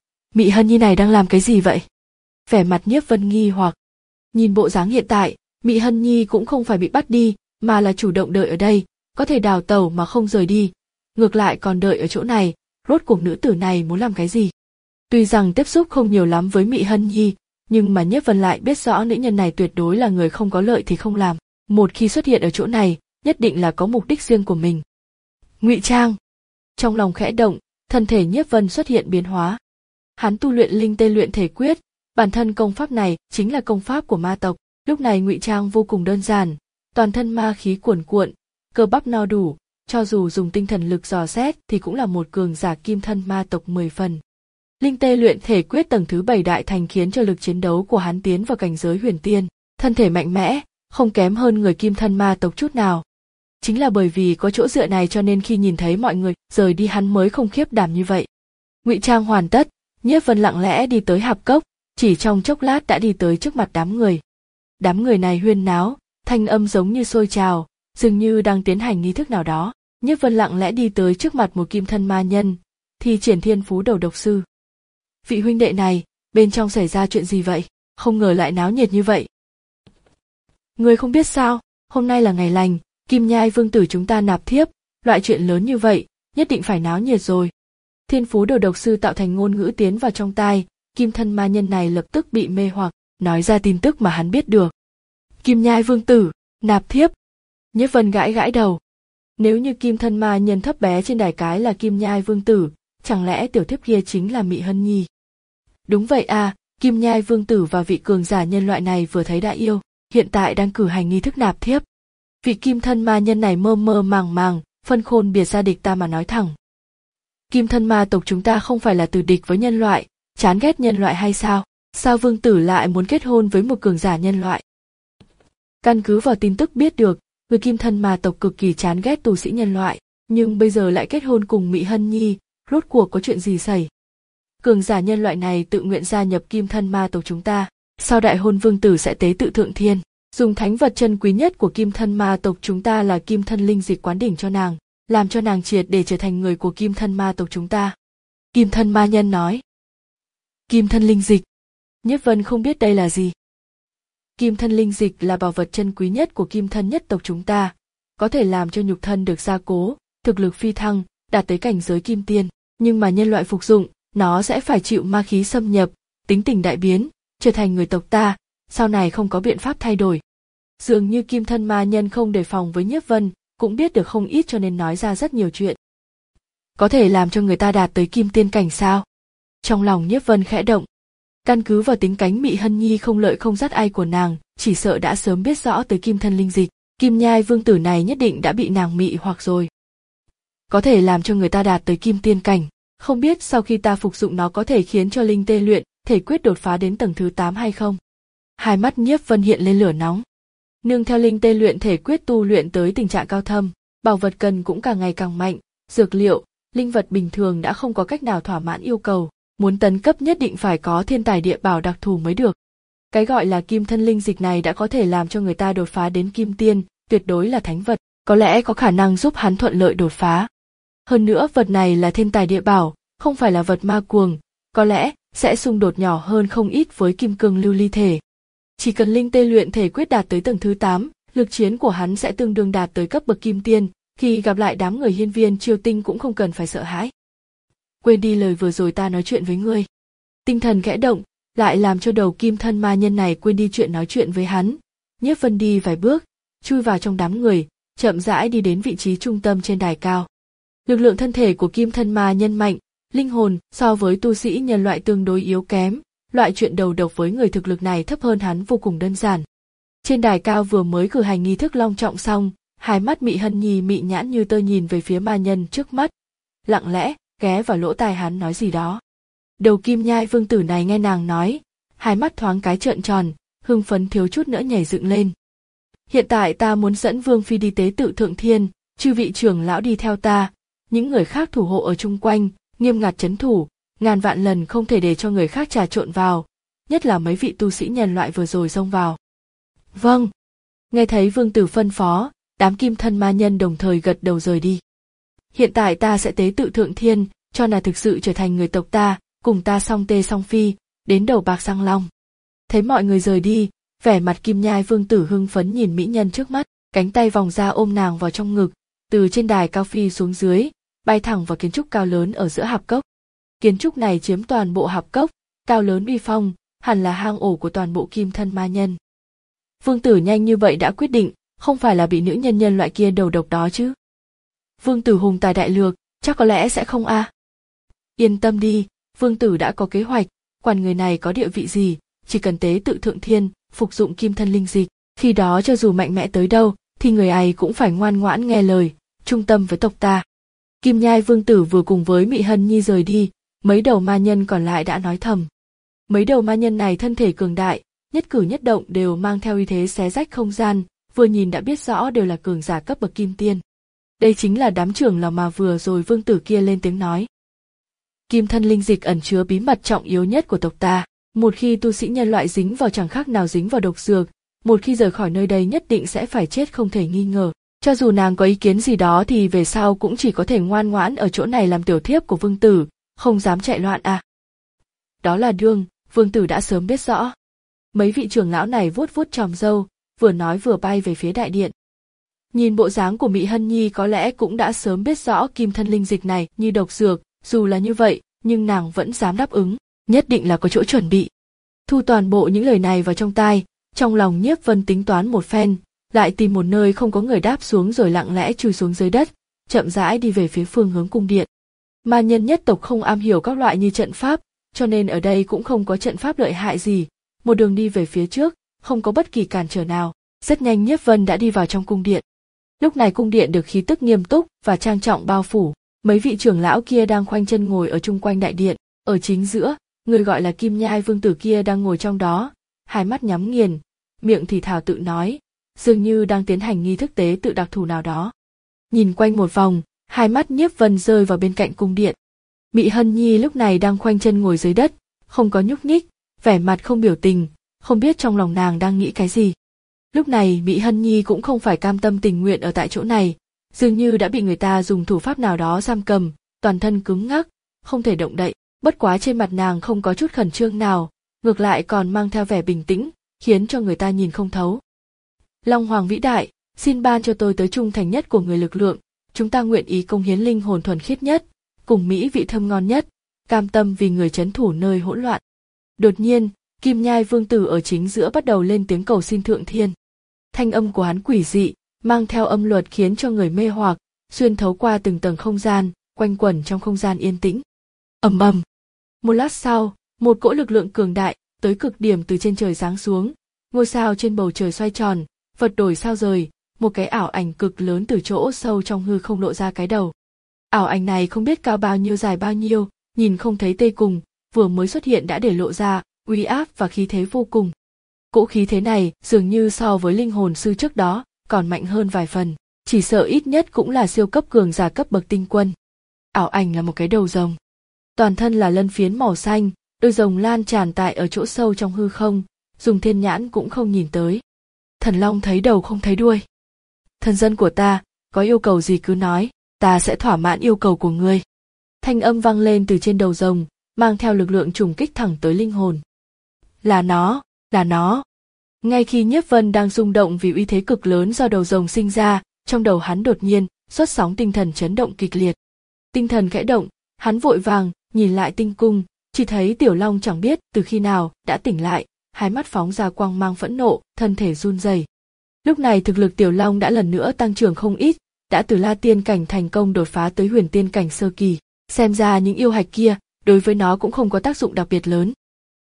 Mị Hân Nhi này đang làm cái gì vậy? Vẻ mặt Nhiếp Vân nghi hoặc. Nhìn bộ dáng hiện tại, Mị Hân Nhi cũng không phải bị bắt đi, mà là chủ động đợi ở đây, có thể đào tẩu mà không rời đi. Ngược lại còn đợi ở chỗ này, rốt cuộc nữ tử này muốn làm cái gì? Tuy rằng tiếp xúc không nhiều lắm với Mị Hân Nhi, nhưng mà Nhiếp Vân lại biết rõ nữ nhân này tuyệt đối là người không có lợi thì không làm. Một khi xuất hiện ở chỗ này, nhất định là có mục đích riêng của mình. Ngụy trang. Trong lòng khẽ động, thân thể Nhiếp Vân xuất hiện biến hóa. Hắn tu luyện linh tê luyện thể quyết, bản thân công pháp này chính là công pháp của ma tộc. Lúc này ngụy trang vô cùng đơn giản, toàn thân ma khí cuồn cuộn, cơ bắp no đủ, cho dù dùng tinh thần lực dò xét thì cũng là một cường giả Kim Thân Ma tộc mười phần. Linh tê luyện thể quyết tầng thứ bảy đại thành khiến cho lực chiến đấu của hắn tiến vào cảnh giới huyền tiên, thân thể mạnh mẽ, không kém hơn người Kim Thân Ma tộc chút nào. Chính là bởi vì có chỗ dựa này cho nên khi nhìn thấy mọi người rời đi hắn mới không khiếp đảm như vậy. Ngụy trang hoàn tất, Nhiếp Vân lặng lẽ đi tới hạp cốc, chỉ trong chốc lát đã đi tới trước mặt đám người. Đám người này huyên náo, thanh âm giống như sôi trào, dường như đang tiến hành nghi thức nào đó. Nhiếp Vân lặng lẽ đi tới trước mặt một Kim Thân Ma nhân, thi triển thiên phú đầu độc sư. Vị huynh đệ này, bên trong xảy ra chuyện gì vậy? Không ngờ lại náo nhiệt như vậy. Người không biết sao, hôm nay là ngày lành, Kim Nhai vương tử chúng ta nạp thiếp, loại chuyện lớn như vậy, nhất định phải náo nhiệt rồi. Thiên phú đầu độc sư tạo thành ngôn ngữ tiến vào trong tai, Kim Thân Ma nhân này lập tức bị mê hoặc, nói ra tin tức mà hắn biết được. Kim Nhai vương tử, nạp thiếp. Nhiếp Vân gãi gãi đầu. Nếu như Kim Thân Ma nhân thấp bé trên đài cái là Kim Nhai vương tử, chẳng lẽ tiểu thiếp kia chính là Mị Hân Nhi? Đúng vậy à, Kim Nhai vương tử và vị cường giả nhân loại này vừa thấy đã yêu, hiện tại đang cử hành nghi thức nạp thiếp. Vị Kim Thân Ma nhân này mơ mơ màng màng, phân khôn biệt ra địch ta mà nói thẳng. Kim Thân Ma tộc chúng ta không phải là từ địch với nhân loại, chán ghét nhân loại hay sao? Sao vương tử lại muốn kết hôn với một cường giả nhân loại? Căn cứ vào tin tức biết được, người Kim Thân Ma tộc cực kỳ chán ghét tu sĩ nhân loại, nhưng bây giờ lại kết hôn cùng Mị Hân Nhi, rốt cuộc có chuyện gì xảy? Cường giả nhân loại này tự nguyện gia nhập Kim Thân Ma tộc chúng ta, sau đại hôn vương tử sẽ tế tự thượng thiên, dùng thánh vật chân quý nhất của Kim Thân Ma tộc chúng ta là Kim Thân linh dịch quán đỉnh cho nàng, làm cho nàng triệt để trở thành người của Kim Thân Ma tộc chúng ta. Kim Thân Ma nhân nói. Kim Thân linh dịch. Nhiếp Vân không biết đây là gì. Kim Thân linh dịch là bảo vật chân quý nhất của Kim Thân nhất tộc chúng ta, có thể làm cho nhục thân được gia cố, thực lực phi thăng, đạt tới cảnh giới kim tiên, nhưng mà nhân loại phục dụng, nó sẽ phải chịu ma khí xâm nhập, tính tình đại biến, trở thành người tộc ta, sau này không có biện pháp thay đổi. Dường như Kim Thân Ma nhân không đề phòng với Nhiếp Vân, cũng biết được không ít cho nên nói ra rất nhiều chuyện. Có thể làm cho người ta đạt tới kim tiên cảnh sao? Trong lòng Nhiếp Vân khẽ động. Căn cứ vào tính cánh Mị Hân Nhi không lợi không dắt ai của nàng, chỉ sợ đã sớm biết rõ tới Kim Thân linh dịch, Kim Nhai vương tử này nhất định đã bị nàng mị hoặc rồi. Có thể làm cho người ta đạt tới kim tiên cảnh, không biết sau khi ta phục dụng nó có thể khiến cho linh tê luyện thể quyết đột phá đến tầng thứ tám hay không? Hai mắt Nhiếp Vân hiện lên lửa nóng. Nương theo linh tê luyện thể quyết tu luyện tới tình trạng cao thâm, bảo vật cần cũng càng ngày càng mạnh, dược liệu, linh vật bình thường đã không có cách nào thỏa mãn yêu cầu, muốn tấn cấp nhất định phải có thiên tài địa bảo đặc thù mới được. Cái gọi là kim thân linh dịch này đã có thể làm cho người ta đột phá đến kim tiên, tuyệt đối là thánh vật, có lẽ có khả năng giúp hắn thuận lợi đột phá. Hơn nữa vật này là thiên tài địa bảo, không phải là vật ma cuồng, có lẽ sẽ xung đột nhỏ hơn không ít với kim cương lưu ly thể. Chỉ cần linh tê luyện thể quyết đạt tới tầng thứ tám, lực chiến của hắn sẽ tương đương đạt tới cấp bậc kim tiên, khi gặp lại đám người hiên viên Chiêu Tinh cũng không cần phải sợ hãi. Quên đi lời vừa rồi ta nói chuyện với ngươi. Tinh thần khẽ động, lại làm cho đầu kim thân ma nhân này quên đi chuyện nói chuyện với hắn. Nhiếp Vân đi vài bước, chui vào trong đám người, chậm rãi đi đến vị trí trung tâm trên đài cao. Lực lượng thân thể của kim thân ma nhân mạnh, linh hồn so với tu sĩ nhân loại tương đối yếu kém, loại chuyện đầu độc với người thực lực này thấp hơn hắn vô cùng đơn giản. Trên đài cao vừa mới cử hành nghi thức long trọng xong, hai mắt Mị Hân Nhi mị nhãn như tơ nhìn về phía ma nhân trước mắt, lặng lẽ ghé vào lỗ tai hắn nói gì đó. Đầu kim nhai vương tử này nghe nàng nói, hai mắt thoáng cái trợn tròn, hưng phấn thiếu chút nữa nhảy dựng lên. Hiện tại ta muốn dẫn vương phi đi tế tự thượng thiên, chư vị trưởng lão đi theo ta, những người khác thủ hộ ở chung quanh, nghiêm ngặt trấn thủ, ngàn vạn lần không thể để cho người khác trà trộn vào, nhất là mấy vị tu sĩ nhân loại vừa rồi xông vào. Vâng. Nghe thấy vương tử phân phó, đám kim thân ma nhân đồng thời gật đầu rời đi. Hiện tại ta sẽ tế tự thượng thiên, cho là thực sự trở thành người tộc ta, cùng ta song tê song phi, đến đầu bạc răng long. Thấy mọi người rời đi, vẻ mặt kim nhai vương tử hưng phấn nhìn mỹ nhân trước mắt, cánh tay vòng ra ôm nàng vào trong ngực, từ trên đài cao phi xuống dưới, bay thẳng vào kiến trúc cao lớn ở giữa hạp cốc. Kiến trúc này chiếm toàn bộ hạp cốc, cao lớn uy phong, hẳn là hang ổ của toàn bộ kim thân ma nhân. Vương tử nhanh như vậy đã quyết định, không phải là bị nữ nhân nhân loại kia đầu độc đó chứ? Vương tử hùng tài đại lược, chắc có lẽ sẽ không a. À. Yên tâm đi, vương tử đã có kế hoạch, quản người này có địa vị gì, chỉ cần tế tự thượng thiên, phục dụng kim thân linh dịch, khi đó cho dù mạnh mẽ tới đâu, thì người ấy cũng phải ngoan ngoãn nghe lời, trung tâm với tộc ta. Kim nhai vương tử vừa cùng với Mị Hân Nhi rời đi, mấy đầu ma nhân còn lại đã nói thầm. Mấy đầu ma nhân này thân thể cường đại, nhất cử nhất động đều mang theo uy thế xé rách không gian, vừa nhìn đã biết rõ đều là cường giả cấp bậc kim tiên. Đây chính là đám trưởng lão mà vừa rồi vương tử kia lên tiếng nói. Kim thân linh dịch ẩn chứa bí mật trọng yếu nhất của tộc ta, một khi tu sĩ nhân loại dính vào chẳng khác nào dính vào độc dược, một khi rời khỏi nơi đây nhất định sẽ phải chết không thể nghi ngờ. Cho dù nàng có ý kiến gì đó thì về sau cũng chỉ có thể ngoan ngoãn ở chỗ này làm tiểu thiếp của vương tử, không dám chạy loạn à. Đó là đương, vương tử đã sớm biết rõ. Mấy vị trưởng lão này vuốt vuốt tròm râu, vừa nói vừa bay về phía đại điện. Nhìn bộ dáng của Mị Hân Nhi có lẽ cũng đã sớm biết rõ kim thân linh dịch này như độc dược, dù là như vậy, nhưng nàng vẫn dám đáp ứng, nhất định là có chỗ chuẩn bị. Thu toàn bộ những lời này vào trong tai, trong lòng Nhiếp Vân tính toán một phen, lại tìm một nơi không có người đáp xuống rồi lặng lẽ chui xuống dưới đất, chậm rãi đi về phía phương hướng cung điện. Ma nhân nhất tộc không am hiểu các loại như trận pháp, cho nên ở đây cũng không có trận pháp lợi hại gì, một đường đi về phía trước, không có bất kỳ cản trở nào. Rất nhanh Nhiếp Vân đã đi vào trong cung điện. Lúc này cung điện được khí tức nghiêm túc và trang trọng bao phủ, mấy vị trưởng lão kia đang khoanh chân ngồi ở chung quanh đại điện, ở chính giữa, người gọi là Kim Nhai vương tử kia đang ngồi trong đó, hai mắt nhắm nghiền, miệng thì thào tự nói, dường như đang tiến hành nghi thức tế tự đặc thù nào đó. Nhìn quanh một vòng, hai mắt Nhiếp Vân rơi vào bên cạnh cung điện. Mị Hân Nhi lúc này đang khoanh chân ngồi dưới đất, không có nhúc nhích, vẻ mặt không biểu tình, không biết trong lòng nàng đang nghĩ cái gì. Lúc này Mị Hân Nhi cũng không phải cam tâm tình nguyện ở tại chỗ này, dường như đã bị người ta dùng thủ pháp nào đó giam cầm, toàn thân cứng ngắc, không thể động đậy, bất quá trên mặt nàng không có chút khẩn trương nào, ngược lại còn mang theo vẻ bình tĩnh, khiến cho người ta nhìn không thấu. Long Hoàng vĩ đại, xin ban cho tôi tới trung thành nhất của người lực lượng, chúng ta nguyện ý cống hiến linh hồn thuần khiết nhất, cùng mỹ vị thơm ngon nhất, cam tâm vì người trấn thủ nơi hỗn loạn. Đột nhiên, Kim Nhai vương tử ở chính giữa bắt đầu lên tiếng cầu xin thượng thiên. Thanh âm của hắn quỷ dị, mang theo âm luật khiến cho người mê hoặc, xuyên thấu qua từng tầng không gian, quanh quẩn trong không gian yên tĩnh. Ầm ầm. Một lát sau, một cỗ lực lượng cường đại tới cực điểm từ trên trời giáng xuống, ngôi sao trên bầu trời xoay tròn, vật đổi sao rời, một cái ảo ảnh cực lớn từ chỗ sâu trong hư không lộ ra cái đầu. Ảo ảnh này không biết cao bao nhiêu dài bao nhiêu, nhìn không thấy tây cùng, vừa mới xuất hiện đã để lộ ra uy áp và khí thế vô cùng. Cỗ khí thế này dường như so với linh hồn sư trước đó còn mạnh hơn vài phần, chỉ sợ ít nhất cũng là siêu cấp cường giả cấp bậc tinh quân. Ảo ảnh là một cái đầu rồng, toàn thân là lân phiến màu xanh, đôi rồng lan tràn tại ở chỗ sâu trong hư không, dùng thiên nhãn cũng không nhìn tới. Thần long thấy đầu không thấy đuôi. Thần dân của ta, có yêu cầu gì cứ nói, ta sẽ thỏa mãn yêu cầu của ngươi. Thanh âm vang lên từ trên đầu rồng, mang theo lực lượng trùng kích thẳng tới linh hồn. Là nó, là nó. Ngay khi Nhiếp Vân đang rung động vì uy thế cực lớn do đầu rồng sinh ra, trong đầu hắn đột nhiên xuất sóng tinh thần chấn động kịch liệt. Tinh thần khẽ động, hắn vội vàng nhìn lại tinh cung, chỉ thấy Tiểu Long chẳng biết từ khi nào đã tỉnh lại, hai mắt phóng ra quang mang phẫn nộ, thân thể run rẩy. Lúc này thực lực Tiểu Long đã lần nữa tăng trưởng không ít, đã từ La Tiên cảnh thành công đột phá tới Huyền Tiên cảnh sơ kỳ, xem ra những yêu hạch kia đối với nó cũng không có tác dụng đặc biệt lớn.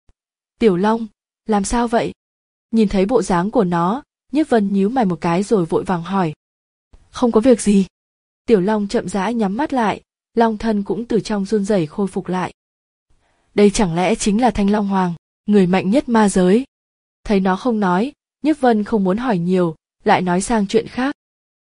Tiểu Long, làm sao vậy? Nhìn thấy bộ dáng của nó, Nhiếp Vân nhíu mày một cái rồi vội vàng hỏi. Không có việc gì. Tiểu Long chậm rãi nhắm mắt lại, long thân cũng từ trong run rẩy khôi phục lại. Đây chẳng lẽ chính là Thanh Long Hoàng, người mạnh nhất ma giới? Thấy nó không nói, Nhiếp Vân không muốn hỏi nhiều, lại nói sang chuyện khác.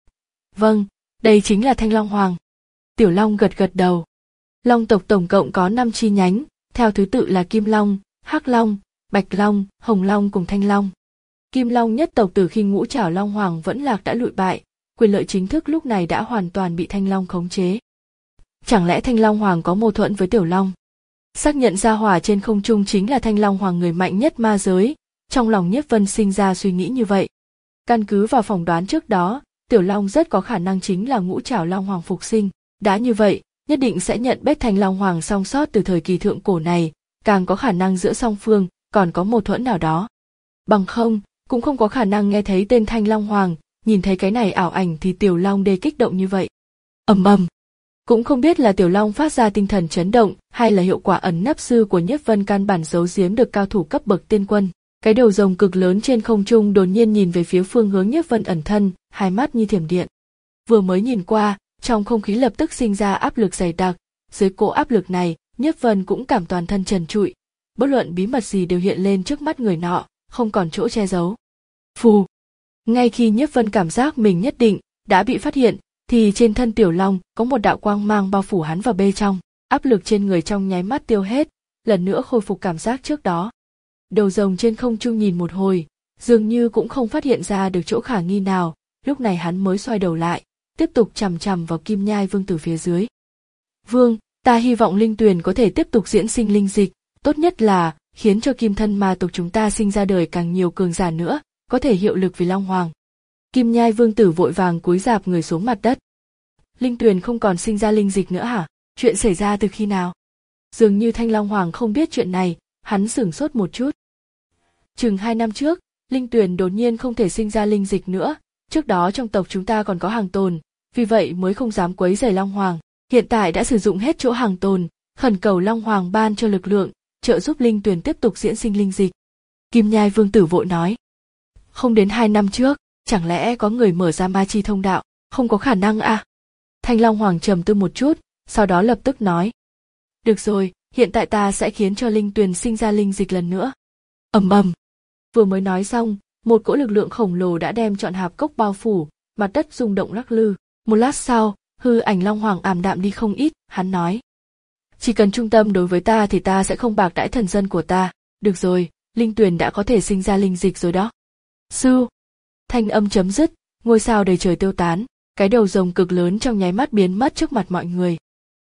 Vâng, đây chính là Thanh Long Hoàng. Tiểu Long gật gật đầu. Long tộc tổng cộng có năm chi nhánh, theo thứ tự là Kim Long, Hắc Long, Bạch Long, Hồng Long cùng Thanh Long. Kim Long nhất tộc từ khi Ngũ Trảo Long Hoàng vẫn lạc đã lụi bại, quyền lợi chính thức lúc này đã hoàn toàn bị Thanh Long khống chế. Chẳng lẽ Thanh Long Hoàng có mâu thuẫn với Tiểu Long? Xác nhận ra hỏa trên không trung chính là Thanh Long Hoàng người mạnh nhất ma giới, trong lòng Nhiếp Vân sinh ra suy nghĩ như vậy. Căn cứ vào phỏng đoán trước đó, Tiểu Long rất có khả năng chính là Ngũ Trảo Long Hoàng phục sinh, đã như vậy, nhất định sẽ nhận biết Thanh Long Hoàng song sót từ thời kỳ thượng cổ này, càng có khả năng giữa song phương còn có mâu thuẫn nào đó. Bằng không, cũng không có khả năng nghe thấy tên Thanh Long Hoàng, nhìn thấy cái này ảo ảnh thì Tiểu Long đê kích động như vậy. Ầm ầm. Cũng không biết là Tiểu Long phát ra tinh thần chấn động hay là hiệu quả ẩn nấp sư của Nhiếp Vân căn bản giấu giếm được cao thủ cấp bậc tiên quân. Cái đầu rồng cực lớn trên không trung đột nhiên nhìn về phía phương hướng Nhiếp Vân ẩn thân, hai mắt như thiểm điện. Vừa mới nhìn qua, trong không khí lập tức sinh ra áp lực dày đặc, dưới cỗ áp lực này, Nhiếp Vân cũng cảm toàn thân trần trụi, bất luận bí mật gì đều hiện lên trước mắt người nọ, không còn chỗ che giấu. Phù. Ngay khi Nhiếp Vân cảm giác mình nhất định đã bị phát hiện, thì trên thân Tiểu Long có một đạo quang mang bao phủ hắn vào bên trong, áp lực trên người trong nháy mắt tiêu hết, lần nữa khôi phục cảm giác trước đó. Đầu rồng trên không trung nhìn một hồi, dường như cũng không phát hiện ra được chỗ khả nghi nào, lúc này hắn mới xoay đầu lại, tiếp tục chằm chằm vào Kim Nhai Vương Tử phía dưới. Vương, ta hy vọng linh tuyền có thể tiếp tục diễn sinh linh dịch, tốt nhất là khiến cho kim thân ma tộc chúng ta sinh ra đời càng nhiều cường giả nữa, có thể hiệu lực vì Long Hoàng. Kim Nhai Vương Tử vội vàng cúi rạp người xuống mặt đất. Linh tuyền không còn sinh ra linh dịch nữa hả? Chuyện xảy ra từ khi nào? Dường như Thanh Long Hoàng không biết chuyện này, hắn sửng sốt một chút. Chừng hai năm trước, linh tuyền đột nhiên không thể sinh ra linh dịch nữa, trước đó trong tộc chúng ta còn có hàng tồn, vì vậy mới không dám quấy rầy Long Hoàng. Hiện tại đã sử dụng hết chỗ hàng tồn, khẩn cầu Long Hoàng ban cho lực lượng, trợ giúp linh tuyền tiếp tục diễn sinh linh dịch. Kim Nhai Vương Tử vội nói. Không đến hai năm trước, chẳng lẽ có người mở ra ma chi thông đạo, không có khả năng à? Thanh Long Hoàng trầm tư một chút, sau đó lập tức nói. Được rồi, hiện tại ta sẽ khiến cho linh tuyền sinh ra linh dịch lần nữa. Ầm ầm. Vừa mới nói xong, một cỗ lực lượng khổng lồ đã đem trọn hạp cốc bao phủ, mặt đất rung động lắc lư. Một lát sau, hư ảnh Long Hoàng ảm đạm đi không ít, hắn nói. Chỉ cần trung tâm đối với ta thì ta sẽ không bạc đãi thần dân của ta. Được rồi, linh tuyền đã có thể sinh ra linh dịch rồi đó. Sư. Thanh âm chấm dứt, ngôi sao đầy trời tiêu tán, cái đầu rồng cực lớn trong nháy mắt biến mất trước mặt mọi người.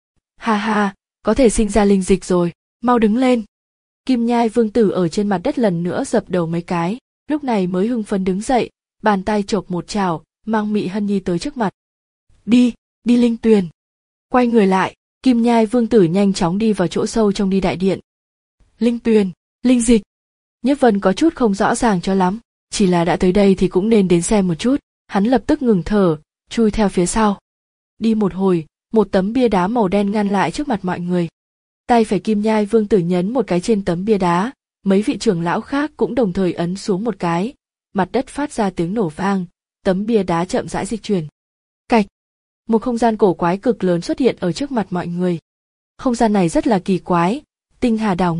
Ha ha, có thể sinh ra linh dịch rồi, mau đứng lên. Kim Nhai Vương Tử ở trên mặt đất lần nữa dập đầu mấy cái, lúc này mới hưng phấn đứng dậy, bàn tay chộp một chảo, mang Mị Hân Nhi tới trước mặt. Đi, đi linh tuyền. Quay người lại, Kim Nhai Vương Tử nhanh chóng đi vào chỗ sâu trong đi đại điện. Linh tuyền, linh dịch. Nhiếp Vân có chút không rõ ràng cho lắm, chỉ là đã tới đây thì cũng nên đến xem một chút, hắn lập tức ngừng thở, chui theo phía sau. Đi một hồi, một tấm bia đá màu đen ngăn lại trước mặt mọi người. Tay phải Kim Nhai Vương Tử nhấn một cái trên tấm bia đá, mấy vị trưởng lão khác cũng đồng thời ấn xuống một cái, mặt đất phát ra tiếng nổ vang, tấm bia đá chậm rãi dịch chuyển. Cạch, một không gian cổ quái cực lớn xuất hiện ở trước mặt mọi người. Không gian này rất là kỳ quái, tinh hà đảo ngược,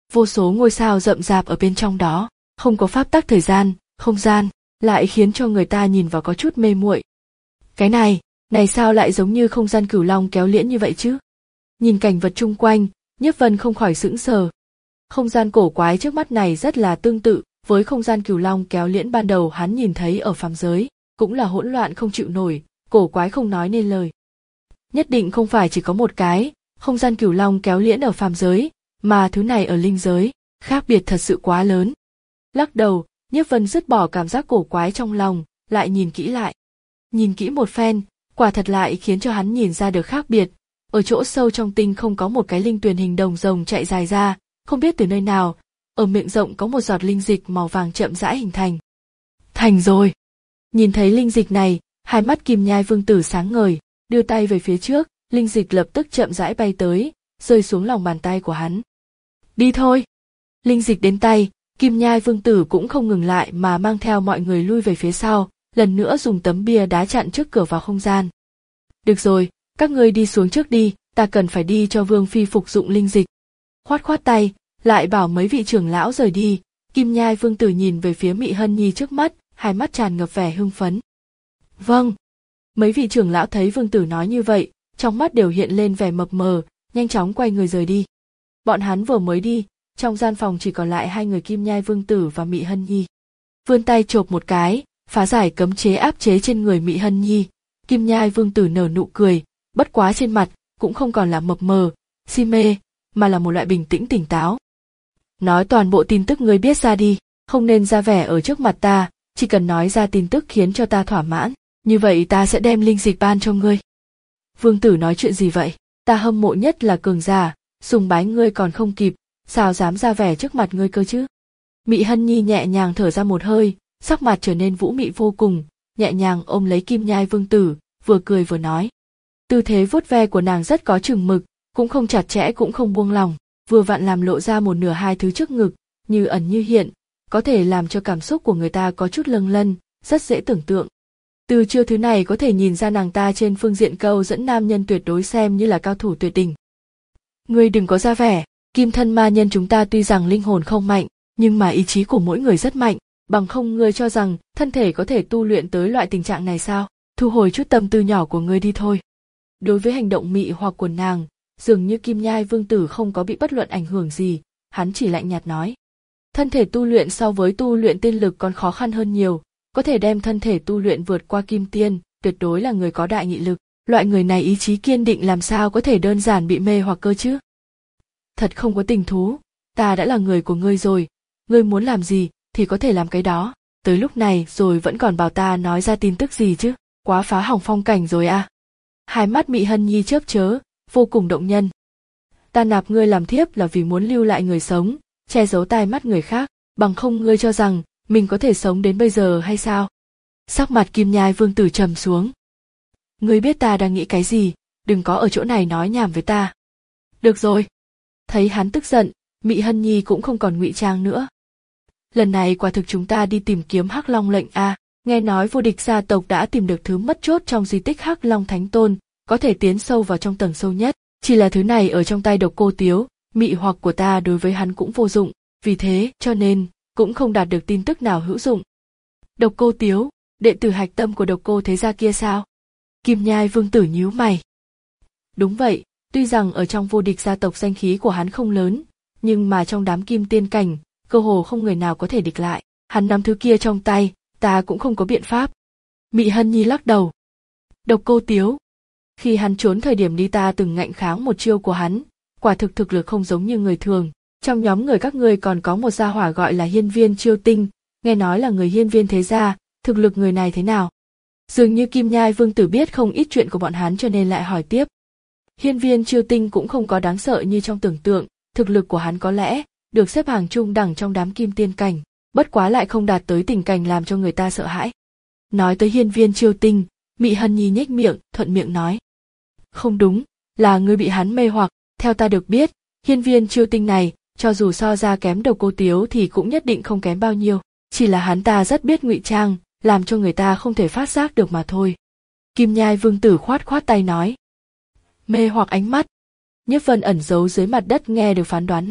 vô số ngôi sao rậm rạp ở bên trong đó, không có pháp tắc thời gian, không gian, lại khiến cho người ta nhìn vào có chút mê muội. Cái này, này sao lại giống như không gian cửu long kéo liễn như vậy chứ? Nhìn cảnh vật chung quanh, Nhiếp Vân không khỏi sững sờ. Không gian cổ quái trước mắt này rất là tương tự với không gian cửu long kéo liễn ban đầu hắn nhìn thấy ở phàm giới, cũng là hỗn loạn không chịu nổi, cổ quái không nói nên lời. Nhất định không phải chỉ có một cái không gian cửu long kéo liễn ở phàm giới, mà thứ này ở linh giới, khác biệt thật sự quá lớn. Lắc đầu, Nhiếp Vân dứt bỏ cảm giác cổ quái trong lòng, lại nhìn kỹ lại. Nhìn kỹ một phen, quả thật lại khiến cho hắn nhìn ra được khác biệt. Ở chỗ sâu trong tinh không có một cái linh tuyền hình đồng rồng chạy dài ra, không biết từ nơi nào, ở miệng rộng có một giọt linh dịch màu vàng chậm rãi hình thành. Thành rồi! Nhìn thấy linh dịch này, hai mắt Kim Nhai Vương Tử sáng ngời, đưa tay về phía trước, linh dịch lập tức chậm rãi bay tới, rơi xuống lòng bàn tay của hắn. Đi thôi! Linh dịch đến tay, Kim Nhai Vương Tử cũng không ngừng lại mà mang theo mọi người lui về phía sau, lần nữa dùng tấm bia đá chặn trước cửa vào không gian. Được rồi, các ngươi đi xuống trước đi, ta cần phải đi cho Vương Phi phục dụng linh dịch. Khoát khoát tay, lại bảo mấy vị trưởng lão rời đi, Kim Nhai Vương Tử nhìn về phía Mị Hân Nhi trước mắt, hai mắt tràn ngập vẻ hưng phấn. Vâng. Mấy vị trưởng lão thấy Vương Tử nói như vậy, trong mắt đều hiện lên vẻ mập mờ, nhanh chóng quay người rời đi. Bọn hắn vừa mới đi, trong gian phòng chỉ còn lại hai người Kim Nhai Vương Tử và Mị Hân Nhi. Vươn tay chộp một cái, phá giải cấm chế áp chế trên người Mị Hân Nhi. Kim Nhai Vương Tử nở nụ cười, bất quá trên mặt cũng không còn là mập mờ, si mê, mà là một loại bình tĩnh tỉnh táo. Nói toàn bộ tin tức ngươi biết ra đi, không nên ra vẻ ở trước mặt ta, chỉ cần nói ra tin tức khiến cho ta thỏa mãn, như vậy ta sẽ đem linh dịch ban cho ngươi. Vương Tử nói chuyện gì vậy? Ta hâm mộ nhất là cường giả, sùng bái ngươi còn không kịp, sao dám ra vẻ trước mặt ngươi cơ chứ? Mị Hân Nhi nhẹ nhàng thở ra một hơi, sắc mặt trở nên vũ mị vô cùng, nhẹ nhàng ôm lấy Kim Nhai Vương Tử, vừa cười vừa nói. Tư thế vuốt ve của nàng rất có chừng mực, cũng không chặt chẽ cũng không buông lỏng, vừa vặn làm lộ ra một nửa hai thứ trước ngực, như ẩn như hiện, có thể làm cho cảm xúc của người ta có chút lâng lân, rất dễ tưởng tượng. Từ chiêu thứ này có thể nhìn ra nàng ta trên phương diện câu dẫn nam nhân tuyệt đối xem như là cao thủ tuyệt đỉnh. Ngươi đừng có ra vẻ, Kim thân ma nhân chúng ta tuy rằng linh hồn không mạnh, nhưng mà ý chí của mỗi người rất mạnh, bằng không ngươi cho rằng thân thể có thể tu luyện tới loại tình trạng này sao? Thu hồi chút tâm tư nhỏ của ngươi đi thôi. Đối với hành động mị hoặc của nàng, dường như Kim Nhai Vương Tử không có bị bất luận ảnh hưởng gì, hắn chỉ lạnh nhạt nói. Thân thể tu luyện so với tu luyện tiên lực còn khó khăn hơn nhiều, có thể đem thân thể tu luyện vượt qua kim tiên, tuyệt đối là người có đại nghị lực, loại người này ý chí kiên định làm sao có thể đơn giản bị mê hoặc cơ chứ? Thật không có tình thú, ta đã là người của ngươi rồi, ngươi muốn làm gì thì có thể làm cái đó, tới lúc này rồi vẫn còn bảo ta nói ra tin tức gì chứ, quá phá hỏng phong cảnh rồi à. Hai mắt Mị Hân Nhi chớp chớ, vô cùng động nhân. Ta nạp ngươi làm thiếp là vì muốn lưu lại người sống, che giấu tai mắt người khác, bằng không ngươi cho rằng mình có thể sống đến bây giờ hay sao? Sắc mặt Kim Nhai Vương Tử trầm xuống. Ngươi biết ta đang nghĩ cái gì, đừng có ở chỗ này nói nhảm với ta. Được rồi. Thấy hắn tức giận, Mị Hân Nhi cũng không còn ngụy trang nữa. Lần này quả thực chúng ta đi tìm kiếm Hắc Long lệnh a, nghe nói vô địch gia tộc đã tìm được thứ mất chốt trong di tích Hắc Long Thánh Tôn, có thể tiến sâu vào trong tầng sâu nhất, chỉ là thứ này ở trong tay Độc Cô Tiếu, mị hoặc của ta đối với hắn cũng vô dụng, vì thế cho nên cũng không đạt được tin tức nào hữu dụng. Độc Cô Tiếu, đệ tử hạch tâm của Độc Cô thế gia kia sao? Kim Nhai Vương Tử nhíu mày. Đúng vậy, tuy rằng ở trong vô địch gia tộc danh khí của hắn không lớn, nhưng mà trong đám kim tiên cảnh, cơ hồ không người nào có thể địch lại, hắn nắm thứ kia trong tay, ta cũng không có biện pháp. Mị Hân Nhi lắc đầu. Độc Cô Tiếu, khi hắn trốn thời điểm đi ta từng ngạnh kháng một chiêu của hắn, quả thực thực lực không giống như người thường. Trong nhóm người các ngươi còn có một gia hỏa gọi là Hiên Viên Chiêu Tinh, nghe nói là người Hiên Viên thế gia, thực lực người này thế nào? Dường như Kim Nhai Vương Tử biết không ít chuyện của bọn hắn cho nên lại hỏi tiếp. Hiên Viên Chiêu Tinh cũng không có đáng sợ như trong tưởng tượng, thực lực của hắn có lẽ được xếp hàng trung đẳng trong đám kim tiên cảnh, bất quá lại không đạt tới tình cảnh làm cho người ta sợ hãi. Nói tới Hiên Viên Chiêu Tinh, Mị Hân Nhi nhếch miệng, thuận miệng nói. Không đúng, là ngươi bị hắn mê hoặc, theo ta được biết, Hiên Viên Chiêu Tinh này, cho dù so ra kém Độc Cô Tiếu thì cũng nhất định không kém bao nhiêu, chỉ là hắn ta rất biết ngụy trang, làm cho người ta không thể phát giác được mà thôi. Kim Nhai Vương Tử khoát khoát tay nói. Mê hoặc ánh mắt. Nhiếp Vân ẩn giấu dưới mặt đất nghe được phán đoán này,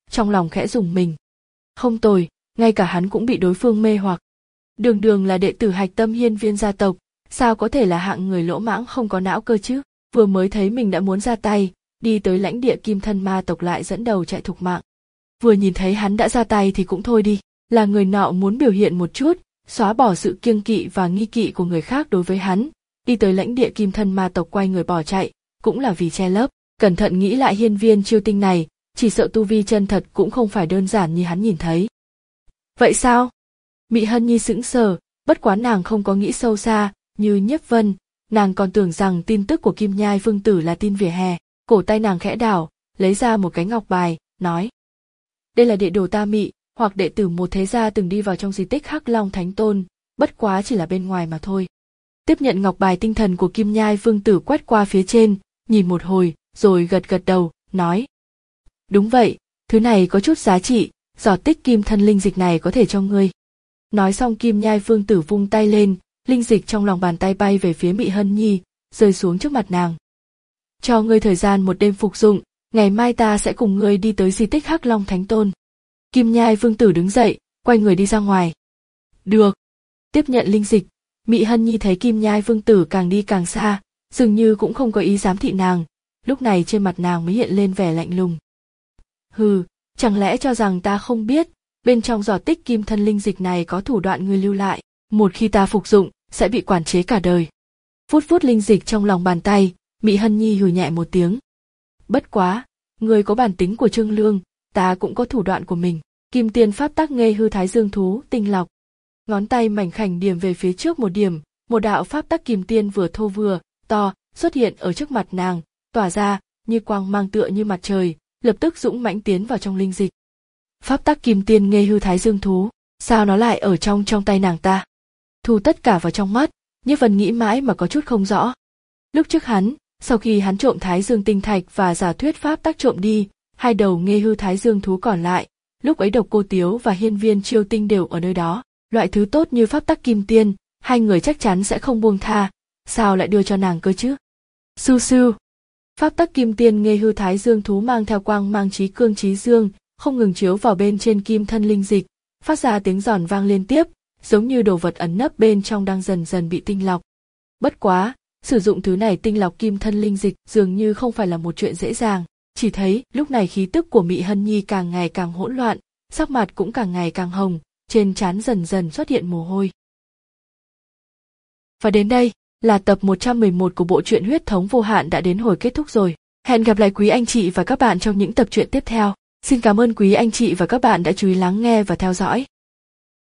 trong lòng khẽ rùng mình. Không tồi, ngay cả hắn cũng bị đối phương mê hoặc. Đường đường là đệ tử hạch tâm hiên viên gia tộc, sao có thể là hạng người lỗ mãng không có não cơ chứ? Vừa mới thấy mình đã muốn ra tay, đi tới lãnh địa kim thân ma tộc lại dẫn đầu chạy thục mạng. Vừa nhìn thấy hắn đã ra tay thì cũng thôi đi, là người nọ muốn biểu hiện một chút, xóa bỏ sự kiêng kỵ và nghi kỵ của người khác đối với hắn, đi tới lãnh địa kim thân ma tộc quay người bỏ chạy, cũng là vì che lấp. Cẩn thận nghĩ lại hiên viên chiêu tinh này, chỉ sợ tu vi chân thật cũng không phải đơn giản như hắn nhìn thấy. Vậy sao? Mị Hân Nhi sững sờ, bất quá nàng không có nghĩ sâu xa, như Nhiếp Vân, nàng còn tưởng rằng tin tức của Kim Nhai Vương Tử là tin vỉa hè. Cổ tay nàng khẽ đảo, lấy ra một cái ngọc bài, nói: đây là địa đồ ta Mị, hoặc đệ tử một thế gia từng đi vào trong di tích Hắc Long Thánh Tôn, bất quá chỉ là bên ngoài mà thôi. Tiếp nhận ngọc bài, tinh thần của Kim Nhai Vương Tử quét qua phía trên, nhìn một hồi, rồi gật gật đầu, nói: đúng vậy, thứ này có chút giá trị, giọt tích kim thân linh dịch này có thể cho ngươi. Nói xong Kim Nhai Vương Tử vung tay lên, linh dịch trong lòng bàn tay bay về phía Mị Hân Nhi, rơi xuống trước mặt nàng. Cho ngươi thời gian một đêm phục dụng, ngày mai ta sẽ cùng ngươi đi tới di tích Hắc Long Thánh Tôn. Kim Nhai Vương Tử đứng dậy, quay người đi ra ngoài. Được. Tiếp nhận linh dịch, Mị Hân Nhi thấy Kim Nhai Vương Tử càng đi càng xa, dường như cũng không có ý giám thị nàng, lúc này trên mặt nàng mới hiện lên vẻ lạnh lùng. Hừ, chẳng lẽ cho rằng ta không biết, bên trong giọt tích kim thân linh dịch này có thủ đoạn ngươi lưu lại, một khi ta phục dụng, sẽ bị quản chế cả đời. Phút phút linh dịch trong lòng bàn tay, Mị Hân Nhi hừ nhẹ một tiếng. Bất quá, ngươi có bản tính của Trương Lương, ta cũng có thủ đoạn của mình. Kim tiên pháp tắc nghê hư thái dương thú tinh lọc. Ngón tay mảnh khảnh điểm về phía trước một điểm, một đạo pháp tắc kim tiên vừa thô vừa to xuất hiện ở trước mặt nàng, tỏa ra như quang mang tựa như mặt trời, lập tức dũng mãnh tiến vào trong linh dịch. Pháp tắc kim tiên nghê hư thái dương thú, sao nó lại ở trong trong tay nàng ta? Thu tất cả vào trong mắt, Nhiếp Vân nghĩ mãi mà có chút không rõ. Lúc trước hắn, sau khi hắn trộm thái dương tinh thạch và giả thuyết pháp tắc trộm đi hai đầu nghê hư thái dương thú còn lại, lúc ấy Độc Cô Tiếu và hiên viên chiêu tinh đều ở nơi đó. Loại thứ tốt như pháp tắc kim tiên, hai người chắc chắn sẽ không buông tha, sao lại đưa cho nàng cơ chứ? Su su. Pháp tắc kim tiên nghê hư thái dương thú mang theo quang mang trí cương trí dương, không ngừng chiếu vào bên trên kim thân linh dịch, phát ra tiếng giòn vang liên tiếp, giống như đồ vật ẩn nấp bên trong đang dần dần bị tinh lọc. Bất quá, sử dụng thứ này tinh lọc kim thân linh dịch dường như không phải là một chuyện dễ dàng, chỉ thấy lúc này khí tức của Mị Hân Nhi càng ngày càng hỗn loạn, sắc mặt cũng càng ngày càng hồng, trên trán dần dần xuất hiện mồ hôi. Và đến đây là tập một trăm mười một của bộ truyện Huyết Thống Vô Hạn đã đến hồi kết thúc rồi. Hẹn gặp lại quý anh chị và các bạn trong những tập truyện tiếp theo. Xin cảm ơn quý anh chị và các bạn đã chú ý lắng nghe và theo dõi.